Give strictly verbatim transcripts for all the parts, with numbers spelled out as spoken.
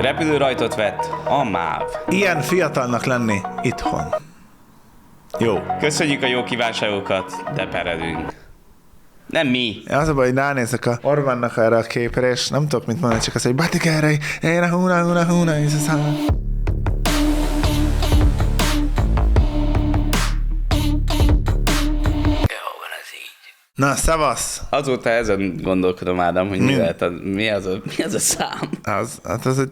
Repülőrajtot vett a MÁV. Ilyen fiatalnak lenni itthon. Jó. Köszönjük a jó kívánságokat, de peredünk. Nem mi. Az a baj, hogy ránézek a Orbánnak erre a képre, és nem tudok mit mondani, csak azt, hogy Batikerei, én a húna, húna, húna, és a szám. Na, szevasz! Azóta ezen gondolkodom, Ádám, hogy mi, Mi? lehet a, mi, az a, mi az a szám. Az, hát az egy...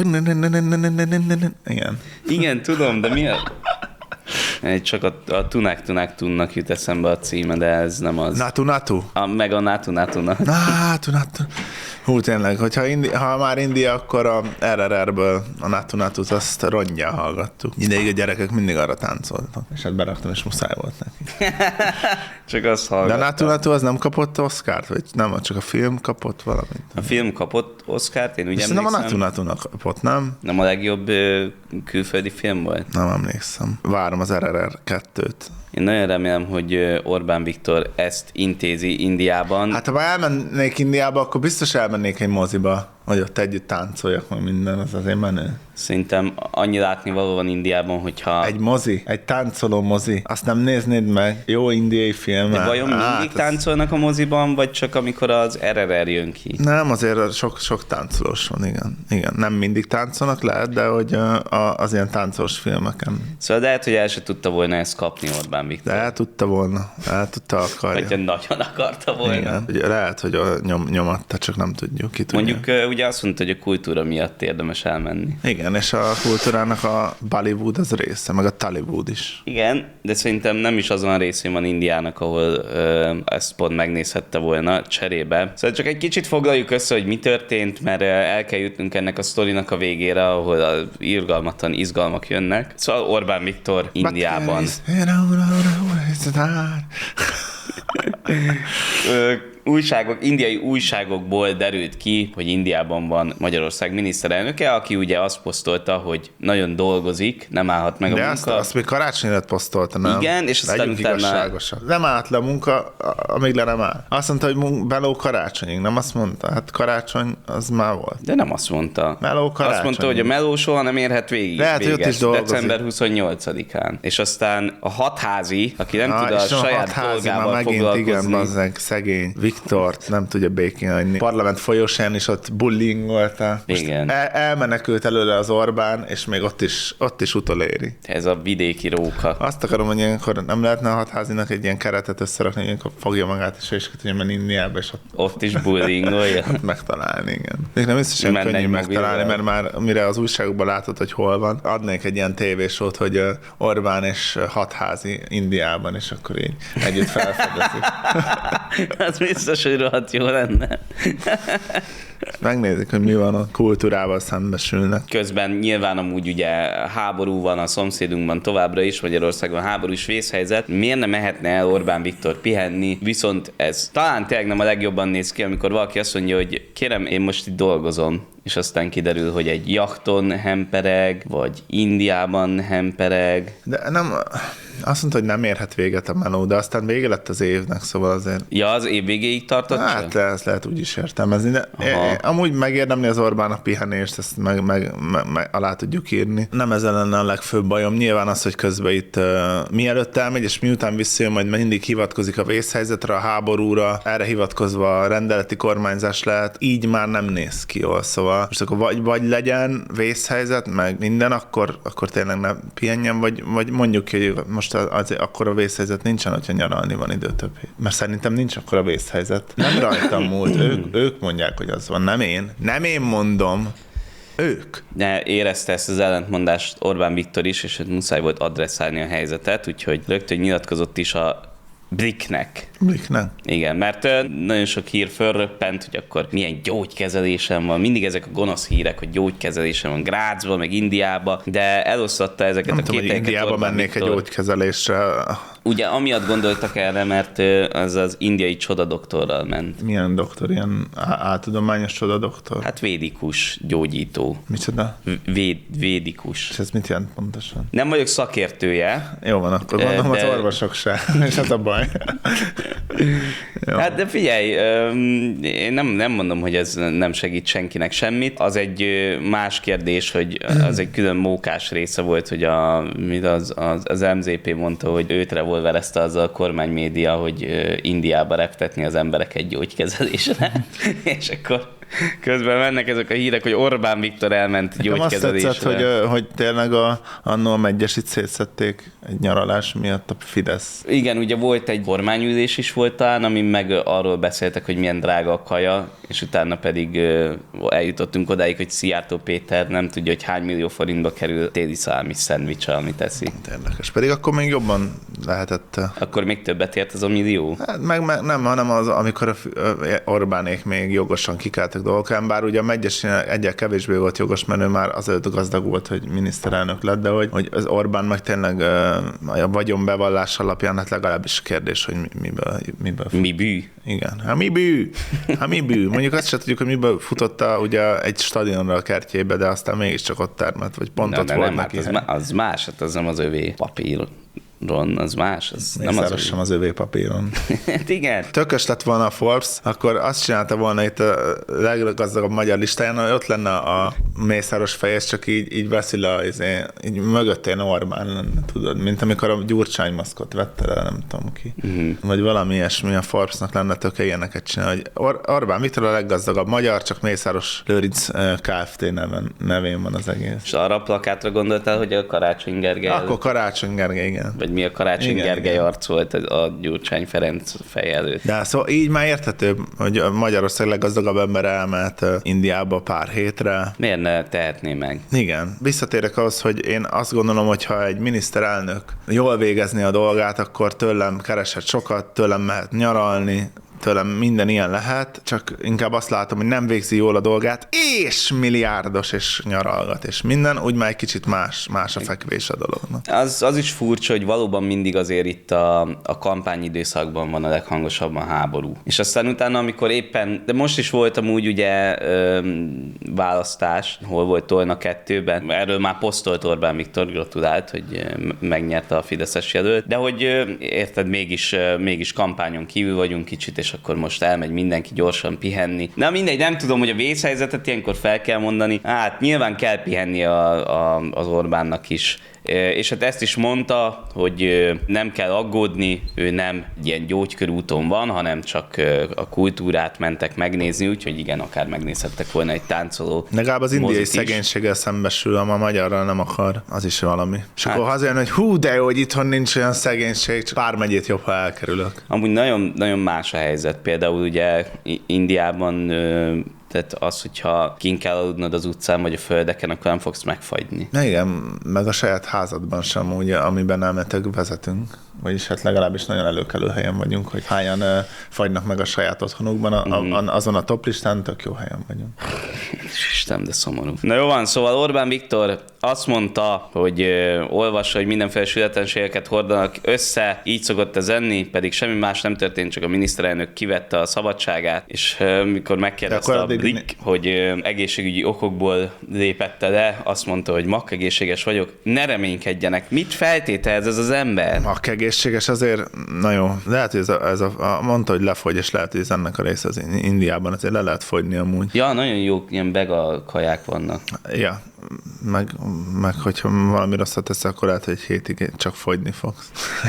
Igen. Igen, tudom, de mi a... Csak a, a Tunák Tunák Tunnak jut eszembe a címe, de ez nem az. Natu, natu. A, meg a Natu Natu. Natu, natu. Hú, tényleg, hogyha Indi, ha már India, akkor a er er er-ből a Natu Natut azt rongyjal hallgattuk. Ideig a gyerekek mindig arra táncoltak. És hát beraktam, és muszáj volt neki. Csak azt hallgattam. De a Natu Natu az nem kapott Oscart? Vagy nem, csak a film kapott valamit? A film kapott Oscart, én úgy emlékszem. Nem a Natu emlékszem. Natunak kapott, nem? Nem a legjobb ö, külföldi film volt? Nem emlékszem. Várom az er er er kettőt. Én nagyon remélem, hogy Orbán Viktor ezt intézi Indiában. Hát ha elmennék Indiába, akkor biztos elmennék egy moziba, hogy ott együtt táncoljak, meg minden, az azért menő. Szerintem annyi látnivaló van Indiában, hogyha... Egy mozi, egy táncoló mozi, azt nem néznéd meg? Jó indiai film. De vajon mindig hát, táncolnak a moziban, vagy csak amikor az er er er jön ki? Nem, azért sok, sok táncolós van, igen. Igen, nem mindig táncolnak, lehet, de hogy a, az ilyen táncolós filmeken. Szóval lehet, hogy el se tudta volna ezt kapni Orbán Viktor. De el tudta volna, el tudta akarja. Vagy nagyon akarta volna. Igen, lehet, hogy a nyom, nyomatta, csak nem tudjuk, ki tudja. Mondjuk ugye azt mondta, hogy a kultúra miatt érdemes elmenni. Igen, és a kultúrának a Bollywood az része, meg a Tollywood is. Igen, de szerintem nem is azon a részén van Indiának, ahol ö, ezt pont megnézhette volna cserébe. Szóval csak egy kicsit foglaljuk össze, hogy mi történt, mert ö, el kell jutnunk ennek a sztorinak a végére, ahol a irgalmatlan izgalmak jönnek. Szóval Orbán Viktor Indiában. Ö, újságok, indiai újságokból derült ki, hogy Indiában van Magyarország miniszterelnöke, aki ugye azt posztolta, hogy nagyon dolgozik, nem állhat meg a De munka. azt, azt még karácsonyra posztolta, nem? Igen, és aztán Legyünk utána... igazságosak. Nem állt le a munka, amíg le nem áll. Azt mondta, hogy mun- beló karácsonyig, nem azt mondta? Hát karácsony az már volt. De nem azt mondta. Meló karácsony. Azt mondta, hogy a meló soha nem érhet végig. Lehet, hogy ott is dolgozik. december huszonnyolcadikán. És aztán a hatházi, aki nem ah, tud a és saját hatházi, dolgával már megint, foglalkozni. igen, bazzeg, szegény Viktort nem tudja békén hagyni. Parlament folyosán is ott bullyingolta. Igen. El, elmenekült előle az Orbán, és még ott is, ott is utoléri. Ez a vidéki róka. Azt akarom, hogy ilyenkor nem lehetne a hatházinak egy ilyen keretet összerakni, hogy ilyenkor fogja magát, és ő is tudja menni Indiába, és ott, Ott is bullyingolja. ott megtalálni, igen. Még nem biztos, hogy Menne könnyű egy megtalálni, mert mobilral. már mire az újságokban látod, hogy hol van, adnék egy ilyen tévésót, hogy ö, Orbán és hatházi Indiában, és akkor így együtt felfedezik. Az biztos, hogy rohadt jó lenne. Megnézik, hogy mi van, a kultúrával szembesülnek. Közben nyilván amúgy ugye háború van a szomszédunkban továbbra is, Magyarországon háborús vészhelyzet. Miért nem mehetne el Orbán Viktor pihenni? Viszont ez talán tényleg nem a legjobban néz ki, amikor valaki azt mondja, hogy kérem, én most itt dolgozom, és aztán kiderül, hogy egy jachton hempereg, vagy Indiában hempereg. De nem, azt mondta, hogy nem érhet véget a meló, de aztán vége lett az évnek, szóval azért... Ja, az év végéig tartott Hát csak? ezt lehet úgy is értelmezni, de Aha. amúgy megérdemli az Orbán a pihenést, ezt meg, meg, meg, meg alá tudjuk írni. Nem ezzel lenne a legfőbb bajom. Nyilván az, hogy közben itt uh, mielőtt elmegy, és miután visszajön, majd mindig hivatkozik a vészhelyzetre, a háborúra, erre hivatkozva a rendeleti kormányzás lehet, így már nem néz ki jól, szóval most akkor vagy, vagy legyen vészhelyzet, meg minden, akkor, akkor tényleg ne pihenjen, vagy, vagy mondjuk, hogy most az, az, akkor a vészhelyzet nincsen, hogyha nyaralni van idő több hét. Mert szerintem nincs akkor a vészhelyzet. Nem rajtam múlt, ők, ők mondják, hogy az van, nem én. Nem én mondom, ők. De érezte ezt az ellentmondást Orbán Viktor is, és muszáj volt adresszálni a helyzetet, úgyhogy rögtön nyilatkozott is a Bliknek. Bliknek? Igen, mert ö, nagyon sok hír fölröppent, hogy akkor milyen gyógykezelésem van. Mindig ezek a gonosz hírek, hogy gyógykezelésem van Grazban, meg Indiában, de elosztotta ezeket Nem a tudom, hogy kételyeket Indiába Orbán mennék Viktor. egy gyógykezelésre. Ugye amiatt gondoltak erre, mert ö, az az indiai csodadoktorral ment. Milyen doktor? Ilyen á- áltudományos csodadoktor? Hát védikus gyógyító. Micsoda? Véd, védikus. És ez mit jelent pontosan? Nem vagyok szakértője. Jó van, akkor gondolom De- az orvosok se. És hát a baj. Jó. Hát de figyelj, én nem, nem mondom, hogy ez nem segít senkinek semmit. Az egy más kérdés, hogy az egy külön mókás része volt, hogy a, az, az, az em zé pé mondta, hogy őt revolverezte az a kormánymédia, hogy Indiába reptetni az embereket gyógykezelésre. És akkor közben mennek ezek a hírek, hogy Orbán Viktor elment gyógykezelésre. Azt tetszett, hogy, hogy tényleg a, annó a Megyesit szétszették egy nyaralás miatt a Fidesz. Igen, ugye volt egy kormányülés is volt talán, ami meg arról beszéltek, hogy milyen drága a kaja, és utána pedig eljutottunk odáig, hogy Szijjártó Péter nem tudja, hogy hány millió forintba kerül téli szalmi szendvicse, amit teszi. Érdekes. Pedig akkor még jobban lehetett. Akkor még többet ért az a millió? Hát meg, meg nem, hanem az, amikor a Orbánék még jogosan kikáltak dolgokán, bár ugye a Megyesének egyel kevésbé volt jogos, mert ő már azért gazdag volt, hogy miniszterelnök lett, de hogy, hogy az Orbán meg tényleg a vagyonbevallás alapján, hát legalábbis kérdés, hogy miből. miből mi bű? Igen. Hát mi bű? Hát mi bű? Mondjuk azt sem tudjuk, hogy miből futotta ugye egy stadionra a kertjébe, de aztán mégiscsak ott termett, vagy pont de, ott de volt nem, neki. Hát az, az más, hát az nem az övé papír. Ron, az más, az Még nem az, sem az övé papíron. Hát igen. Tökös lett volna a Forbes, akkor azt csinálta volna itt a leggazdagabb magyar listáján, hogy ott lenne a Mészáros Fejez, csak így, így veszi le, izé, így mögöttén Orbán lenne, tudod, mint amikor a Gyurcsány maszkot vette le, nem tudom ki. Uh-huh. Vagy valami ilyesmi, a Forbesnak lenne töke ilyeneket csinálni, hogy Or- Orbán Viktor a leggazdagabb magyar, csak Mészáros Lőrinc Kft. Neven, nevén van az egész. És arra a plakátra gondoltál, hogy a Karácsony Gergely... Akkor Karácsony Gergely, igen. Vagy mi a Karácsony igen, Gergely igen. arc volt a Gyurcsány Ferenc fej előtt. De szóval így már érthető, hogy Magyarország leggazdagabb ember elment Indiába pár hétre. Miért ne tehetné meg? Igen. Visszatérek ahhoz, hogy én azt gondolom, hogy ha egy miniszterelnök jól végezni a dolgát, akkor tőlem kereshet sokat, tőlem mehet nyaralni, tőlem minden ilyen lehet, csak inkább azt látom, hogy nem végzi jól a dolgát, és milliárdos, és nyaralgat, és minden, úgy már egy kicsit más, más a fekvés a dolognak. Az, az is furcsa, hogy valóban mindig azért itt a, a kampányidőszakban van a leghangosabban háború. És aztán utána, amikor éppen, de most is volt amúgy ugye ö, választás, hol volt Tolna kettőben, erről már posztolt Orbán Viktor, gratulált, hogy megnyerte a fideszes jelölt, de hogy ö, érted, mégis, mégis kampányon kívül vagyunk kicsit, és akkor most elmegy mindenki gyorsan pihenni. Na mindegy, nem tudom, hogy a vészhelyzetet ilyenkor fel kell mondani. Hát nyilván kell pihenni a, a, az Orbánnak is. És hát ezt is mondta, hogy nem kell aggódni, ő nem ilyen gyógykörúton van, hanem csak a kultúrát mentek megnézni, úgyhogy igen, akár megnézhettek volna egy táncoló. Legalább az indiai szegénységgel szembesül, a magyarral nem akar, az is valami. És hát, akkor hazajön, hogy hú, de jó, hogy itthon nincs olyan szegénység, csak pár megyét jobb, ha elkerülök. Amúgy nagyon, nagyon más a helyzet. Például ugye Indiában tehát az, hogyha kint kell aludnod az utcán vagy a földeken, akkor nem fogsz megfagyni. Na igen, meg a saját házadban sem, ugye, amiben elmeteg vezetünk. Vagyis hát legalábbis nagyon előkelő helyen vagyunk, hogy hányan uh, fagynak meg a saját otthonukban, a, mm. a, azon a top listán tök jó helyen vagyunk. Isten, de szomorú. Na jó van, szóval Orbán Viktor azt mondta, hogy uh, olvassa, hogy mindenféle sületlenségeket hordanak össze, így szokott ez enni, pedig semmi más nem történt, csak a miniszterelnök kivette a szabadságát, és uh, mikor megkérdezte a Blik, hogy uh, egészségügyi okokból lépette le, azt mondta, hogy makkegészséges vagyok, ne reménykedjenek. Mit feltételez ez az ember? Egészséges azért, na jó, lehet, hogy ez a, ez a, a mondta, hogy lefogy, és lehet, hogy ez ennek a része az Indiában, azért le lehet fogyni amúgy. Ja, nagyon jó ilyen bega kaják vannak. Ja, meg, meg hogyha valami rosszat tesz, akkor lehet, hogy egy hétig csak fogyni fogsz.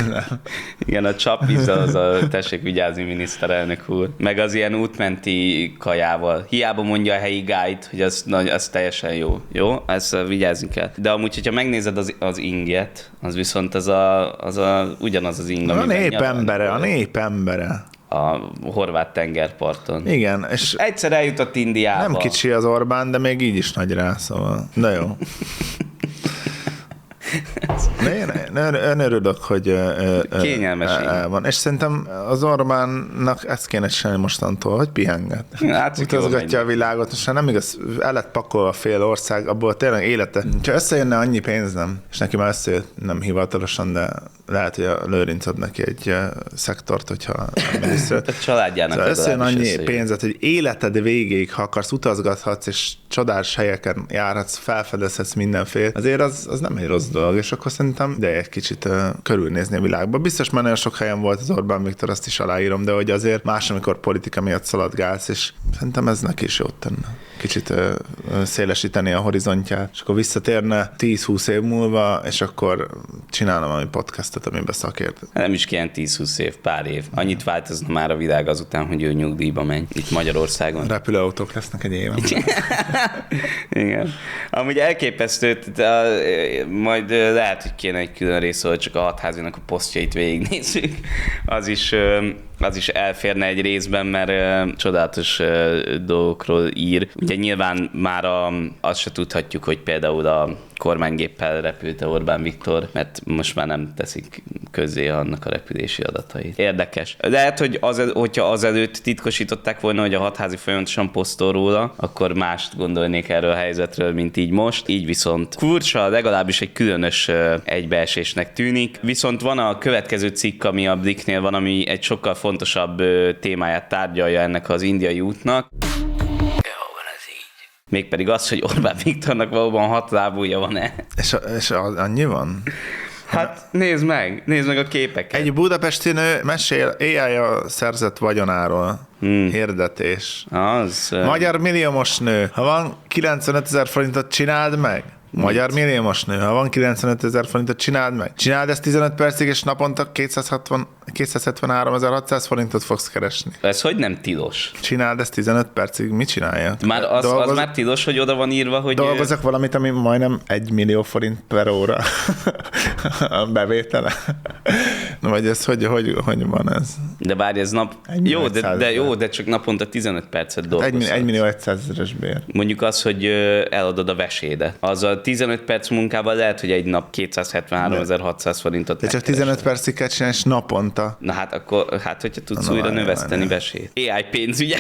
Igen, a csapvíz az a tessék vigyázni, miniszterelnök úr. Meg az ilyen útmenti kajával. Hiába mondja a helyi guide, hogy az, az teljesen jó. Jó? Ezt vigyázni kell. De amúgy, hogyha megnézed az, az inget, az viszont az a, az a, ugyanaz az ing, a nép embere, a nép embere. A horvát tengerparton. Igen, és egyszer eljutott Indiába. Nem kicsi az Orbán, de még így is nagy rá, szóval. De jó. Én, én, én örülök, hogy kényelmes van. És szerintem az Orbánnak ezt kéne csinálni mostantól, hogy pihenget. Hát, utazgatja a világot, és nem igaz, el lett pakolva fél ország, abból tényleg élete. Ha összejönne annyi pénz, nem, és neki már összejött, nem hivatalosan, de lehet, hogy a Lőrinc ad neki egy szektort, hogyha a családjának szóval összejön annyi összejön. pénzet, hogy életed végéig, ha akarsz, utazgathatsz, és csodás helyeken járhatsz, felfedezhetsz mindenféle. Azért az, az nem egy rossz dolog, és akkor szerintem ideje egy kicsit uh, körülnézni a világba. Biztos már nagyon sok helyen volt az Orbán Viktor, azt is aláírom, de hogy azért más, amikor politika miatt szaladgálsz, és szerintem ez neki is jót tenne. Kicsit uh, szélesíteni a horizontját, és akkor visszatérne tíz-húsz év múlva, és akkor csinálna valami podcastot, amiben szakért. Nem is kell tíz-húsz év, pár év. Annyit változna már a világ azután, hogy ő nyugdíjba megy itt Magyarországon. Repülőautók lesznek egy éven. Igen. Amúgy elképesztő, de majd lehet, hogy kéne egy külön rész, hogy csak a hatházinak a posztjait végignézzük. Az is, az is elférne egy részben, mert csodálatos dolgokról ír. Ugye nyilván már a, azt se tudhatjuk, hogy például a kormánygéppel repült Orbán Viktor, mert most már nem teszik közzé annak a repülési adatait. Érdekes. Lehet, hogy az, hogyha azelőtt titkosították volna, hogy a hatházi folyamatosan posztol róla, akkor mást gondolnék erről a helyzetről, mint így most. Így viszont furcsa, legalábbis egy különös egybeesésnek tűnik. Viszont van a következő cikk, ami a Blicknél van, ami egy sokkal fontosabb témáját tárgyalja ennek az indiai útnak. Mégpedig az, hogy Orbán Viktornak valóban hat lábúja van-e. És, és annyi van? Hát nézd meg, nézd meg a képeket. Egy budapesti nő mesél á i-a szerzett vagyonáról. Hmm. Hirdetés. Az... Magyar milliómos nő. Ha van kilencvenöt ezer forintot, csináld meg. Magyar milliómos nő. Ha van kilencvenöt ezer forintot, csináld meg. Csináld ezt tizenöt percig, és naponta kétszázhetvenháromezer-hatszáz forintot fogsz keresni. Ez hogy nem tilos? Csináld ezt tizenöt percig, mit csinálja? Már az, Dolgoz... az már tilos, hogy oda van írva, hogy... Dolgozok valamit, ami majdnem egy millió forint per óra a bevétele. Na, vagy ez hogy, hogy, hogy van ez? De bár ez nap... Jó de, de jó, de csak naponta tizenöt percet dolgozol. egy millió egyszázezeres bér. Mondjuk az, hogy eladod a vesédet. Az a tizenöt perc munkával lehet, hogy egy nap kétszázhetvenháromezer-hatszáz forintot de csak tizenöt percig kell csinálni, és naponta. Na hát akkor, hát hogyha tudsz na, újra növeszteni vesét. á i pénzügyek.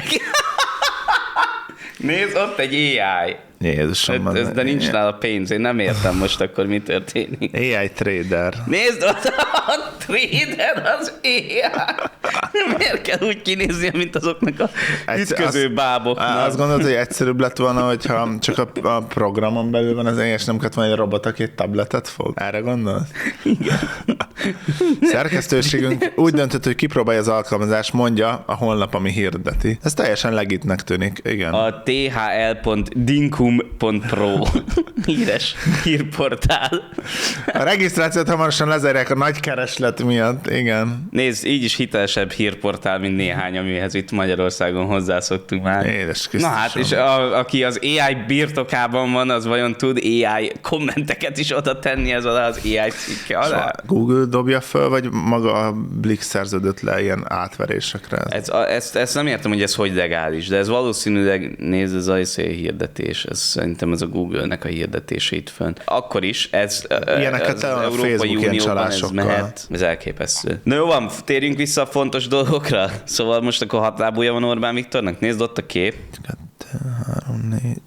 Nézd, ott egy á i. Jézusom. Ez, de nincs nála pénz, én nem értem most akkor, mi történik. á i trader. Nézd, ott a trader az á i. Miért kell úgy kinéznie, mint azoknak a ütköző báboknak? Azt gondolod, hogy egyszerűbb lett volna, hogyha csak a, a programon belül van az á i, és nem kellett volna egy robot, aki egy tabletet fog? Erre gondolsz? Igen. Szerkesztőségünk úgy döntött, hogy kipróbálja az alkalmazást, mondja a honlap, ami hirdeti. Ez teljesen legitnek tűnik, igen. A té há el pont dinkum pont pro híres hírportál. A regisztrációt hamarosan lezárják a nagy kereslet miatt, igen. Nézd, így is hitelesebb hírportál, mint néhány, amihez itt Magyarországon hozzászoktunk már. Édes Na hát, és a, aki az á i birtokában van, az vajon tud á i kommenteket is oda tenni ez alá az á i cikke alá? Google dobja föl, vagy maga a Blick szerződött le ilyen átverésekre? Ez, a, ezt, ezt nem értem, hogy ez hogy legális, de ez valószínűleg, nézd, ez a hirdetés, ez szerintem ez a Google-nek a hirdetését fönn. Akkor is, ez ilyeneket az, az Európai Unióban ez mehet, ez elképesztő. Na jó van, térjünk vissza a fontos dolgokra. Szóval most akkor hat lábúja van Orbán Viktornak, nézd ott a kép. Kettő, három, négy,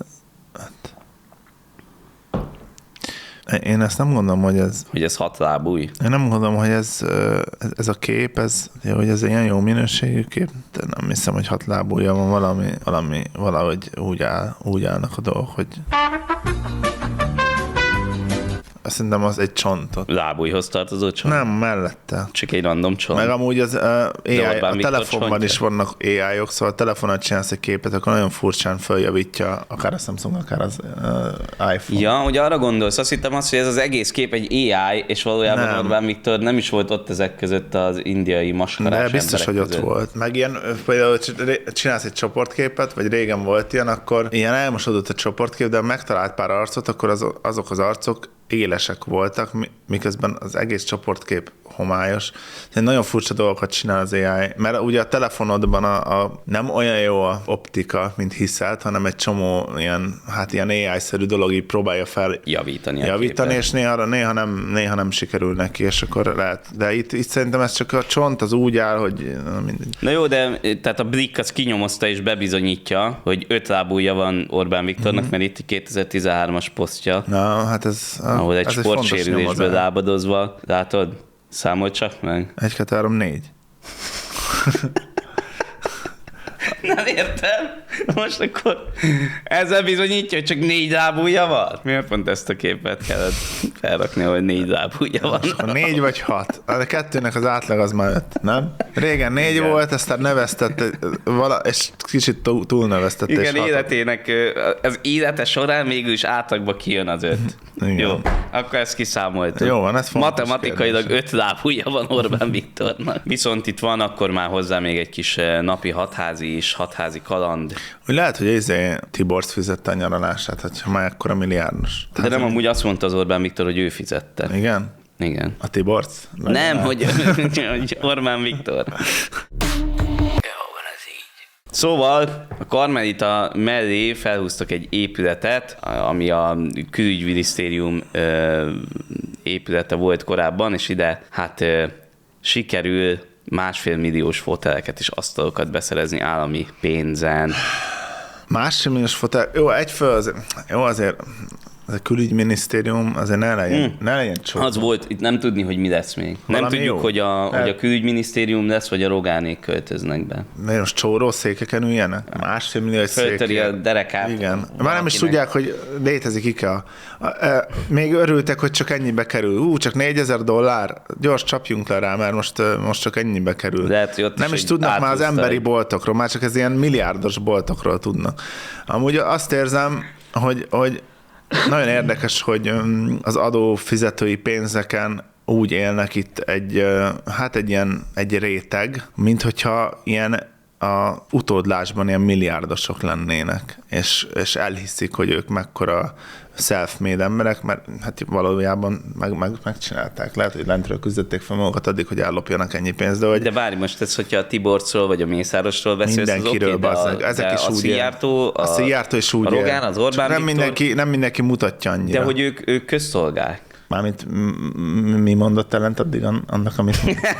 Én ezt nem gondolom, hogy ez... Hogy ez hat lábúj? Én nem gondolom, hogy ez, ez a kép, ez, hogy ez ilyen jó minőségű kép, de nem hiszem, hogy hat lábúja van, valami, valami, valahogy úgy, áll, úgy állnak a dolgok, hogy... Szerintem az egy csontot. Lábújhoz tartozó csont? Nem, mellette. Csak egy random csont. Meg amúgy az uh, á i, a telefonban csontja? Is vannak á i-ok, szóval a telefonon csinálsz egy képet, akkor nagyon furcsán följavítja akár a Samsung, akár az uh, iPhone. Ja, hogy arra gondolsz, azt hittem azt, hogy ez az egész kép egy á i, és valójában nem. Orbán Viktor nem is volt ott ezek között az indiai maskarás. De biztos, hogy között. Ott volt. Meg ilyen, például csinálsz egy csoportképet, vagy régen volt ilyen, akkor ilyen elmosodott a csoportkép, de megtalált pár arcot, akkor az, azok az arcok élesek voltak, miközben az egész csoportkép homályos. Nagyon furcsa dolgokat csinál az á i, mert ugye a telefonodban a, a nem olyan jó a optika, mint hiszed, hanem egy csomó ilyen, hát ilyen á i-szerű dolog így próbálja fel javítani, javítani és néha, néha, nem, néha nem sikerül neki, és akkor lehet. De itt, itt szerintem ez csak a csont az úgy áll, hogy na, mindegy. Na jó, de tehát a Blick az kinyomozta és bebizonyítja, hogy öt lábúja van Orbán Viktornak, mm-hmm. mert itt kétezer-tizenhármas posztja. Na, hát ez... ahol egy sportsérülésből lábadozva, látod? Számold csak meg. Egy, kettő, három, négy. Nem értem. Most akkor ezzel bizonyítja, hogy csak négy lábúja van? Miért pont ezt a képet kellett felrakni, hogy négy lábúja van? A négy vagy hat. A kettőnek az átlag az már öt, nem? Régen négy igen. volt, aztán neveztett, vala, és kicsit túl, túl neveztett. Igen, életének, az élete során mégis átlagba kijön az öt. Igen. Jó, akkor ezt kiszámoltuk. Jó van, ez fontos matematikailag kérdés. öt lábúja van Orbán Viktornak. Viszont itt van akkor már hozzá még egy kis napi hatházi és hatházi kaland. Úgy lehet, hogy izé Tiborc fizette a nyaralását, hogyha már ekkora milliárdos. De nem, amúgy azt mondta az Orbán Viktor, hogy ő fizette. Igen? Igen. A Tiborc? Nem, hogy, hogy Orbán Viktor. Szóval a Karmelita mellé felhúztak egy épületet, ami a külügyminisztérium ö, épülete volt korábban, és ide hát ö, sikerül másfél milliós foteleket és asztalokat beszerezni állami pénzen. Másfél milliós fotel? Jó, egyföl azért, jó azért az a külügyminisztérium azért ne legyen, hmm. ne legyen csó. Az volt, itt nem tudni, hogy mi lesz még. Valami nem tudjuk, hogy a, hogy a külügyminisztérium lesz, vagy a Rogánék költöznek be. Miért most csóró székeken üljenek? Másfél millió egy szék. Föltöri a derekát. Igen. Már nem is tudják, hogy létezik IKEA. Még örültek, hogy csak ennyibe kerül. Ú, csak négyezer dollár. Gyors csapjunk le rá, mert most, most csak ennyibe kerül. Lehet, hogy nem is, is tudnak már az emberi boltokról, már csak ez ilyen milliárdos boltokról tudnak. Amúgy azt érzem, hogy, hogy nagyon érdekes, hogy az adófizetői pénzeken úgy élnek itt egy, hát egy ilyen egy réteg, mint hogyha ilyen a utódlásban ilyen milliárdosok lennének, és, és elhiszik, hogy ők mekkora self-made emberek, mert hát valójában meg, meg, megcsinálták. Lehet, hogy lentről küzdötték fel magukat addig, hogy ellopjanak ennyi pénzt, de hogy... De várj, most ez, hogyha a Tiborcról vagy a Mészárosról beszélsz, mindenkiről, az oké, okay, de a, ezek de is a úgy Szijjártó, a, a Szijjártó is úgy a Rogán, az Orbán nem Viktor, mindenki, nem mindenki mutatja annyira. De hogy ők, ők közszolgák. Mármint mi mondott ellent addig annak, amit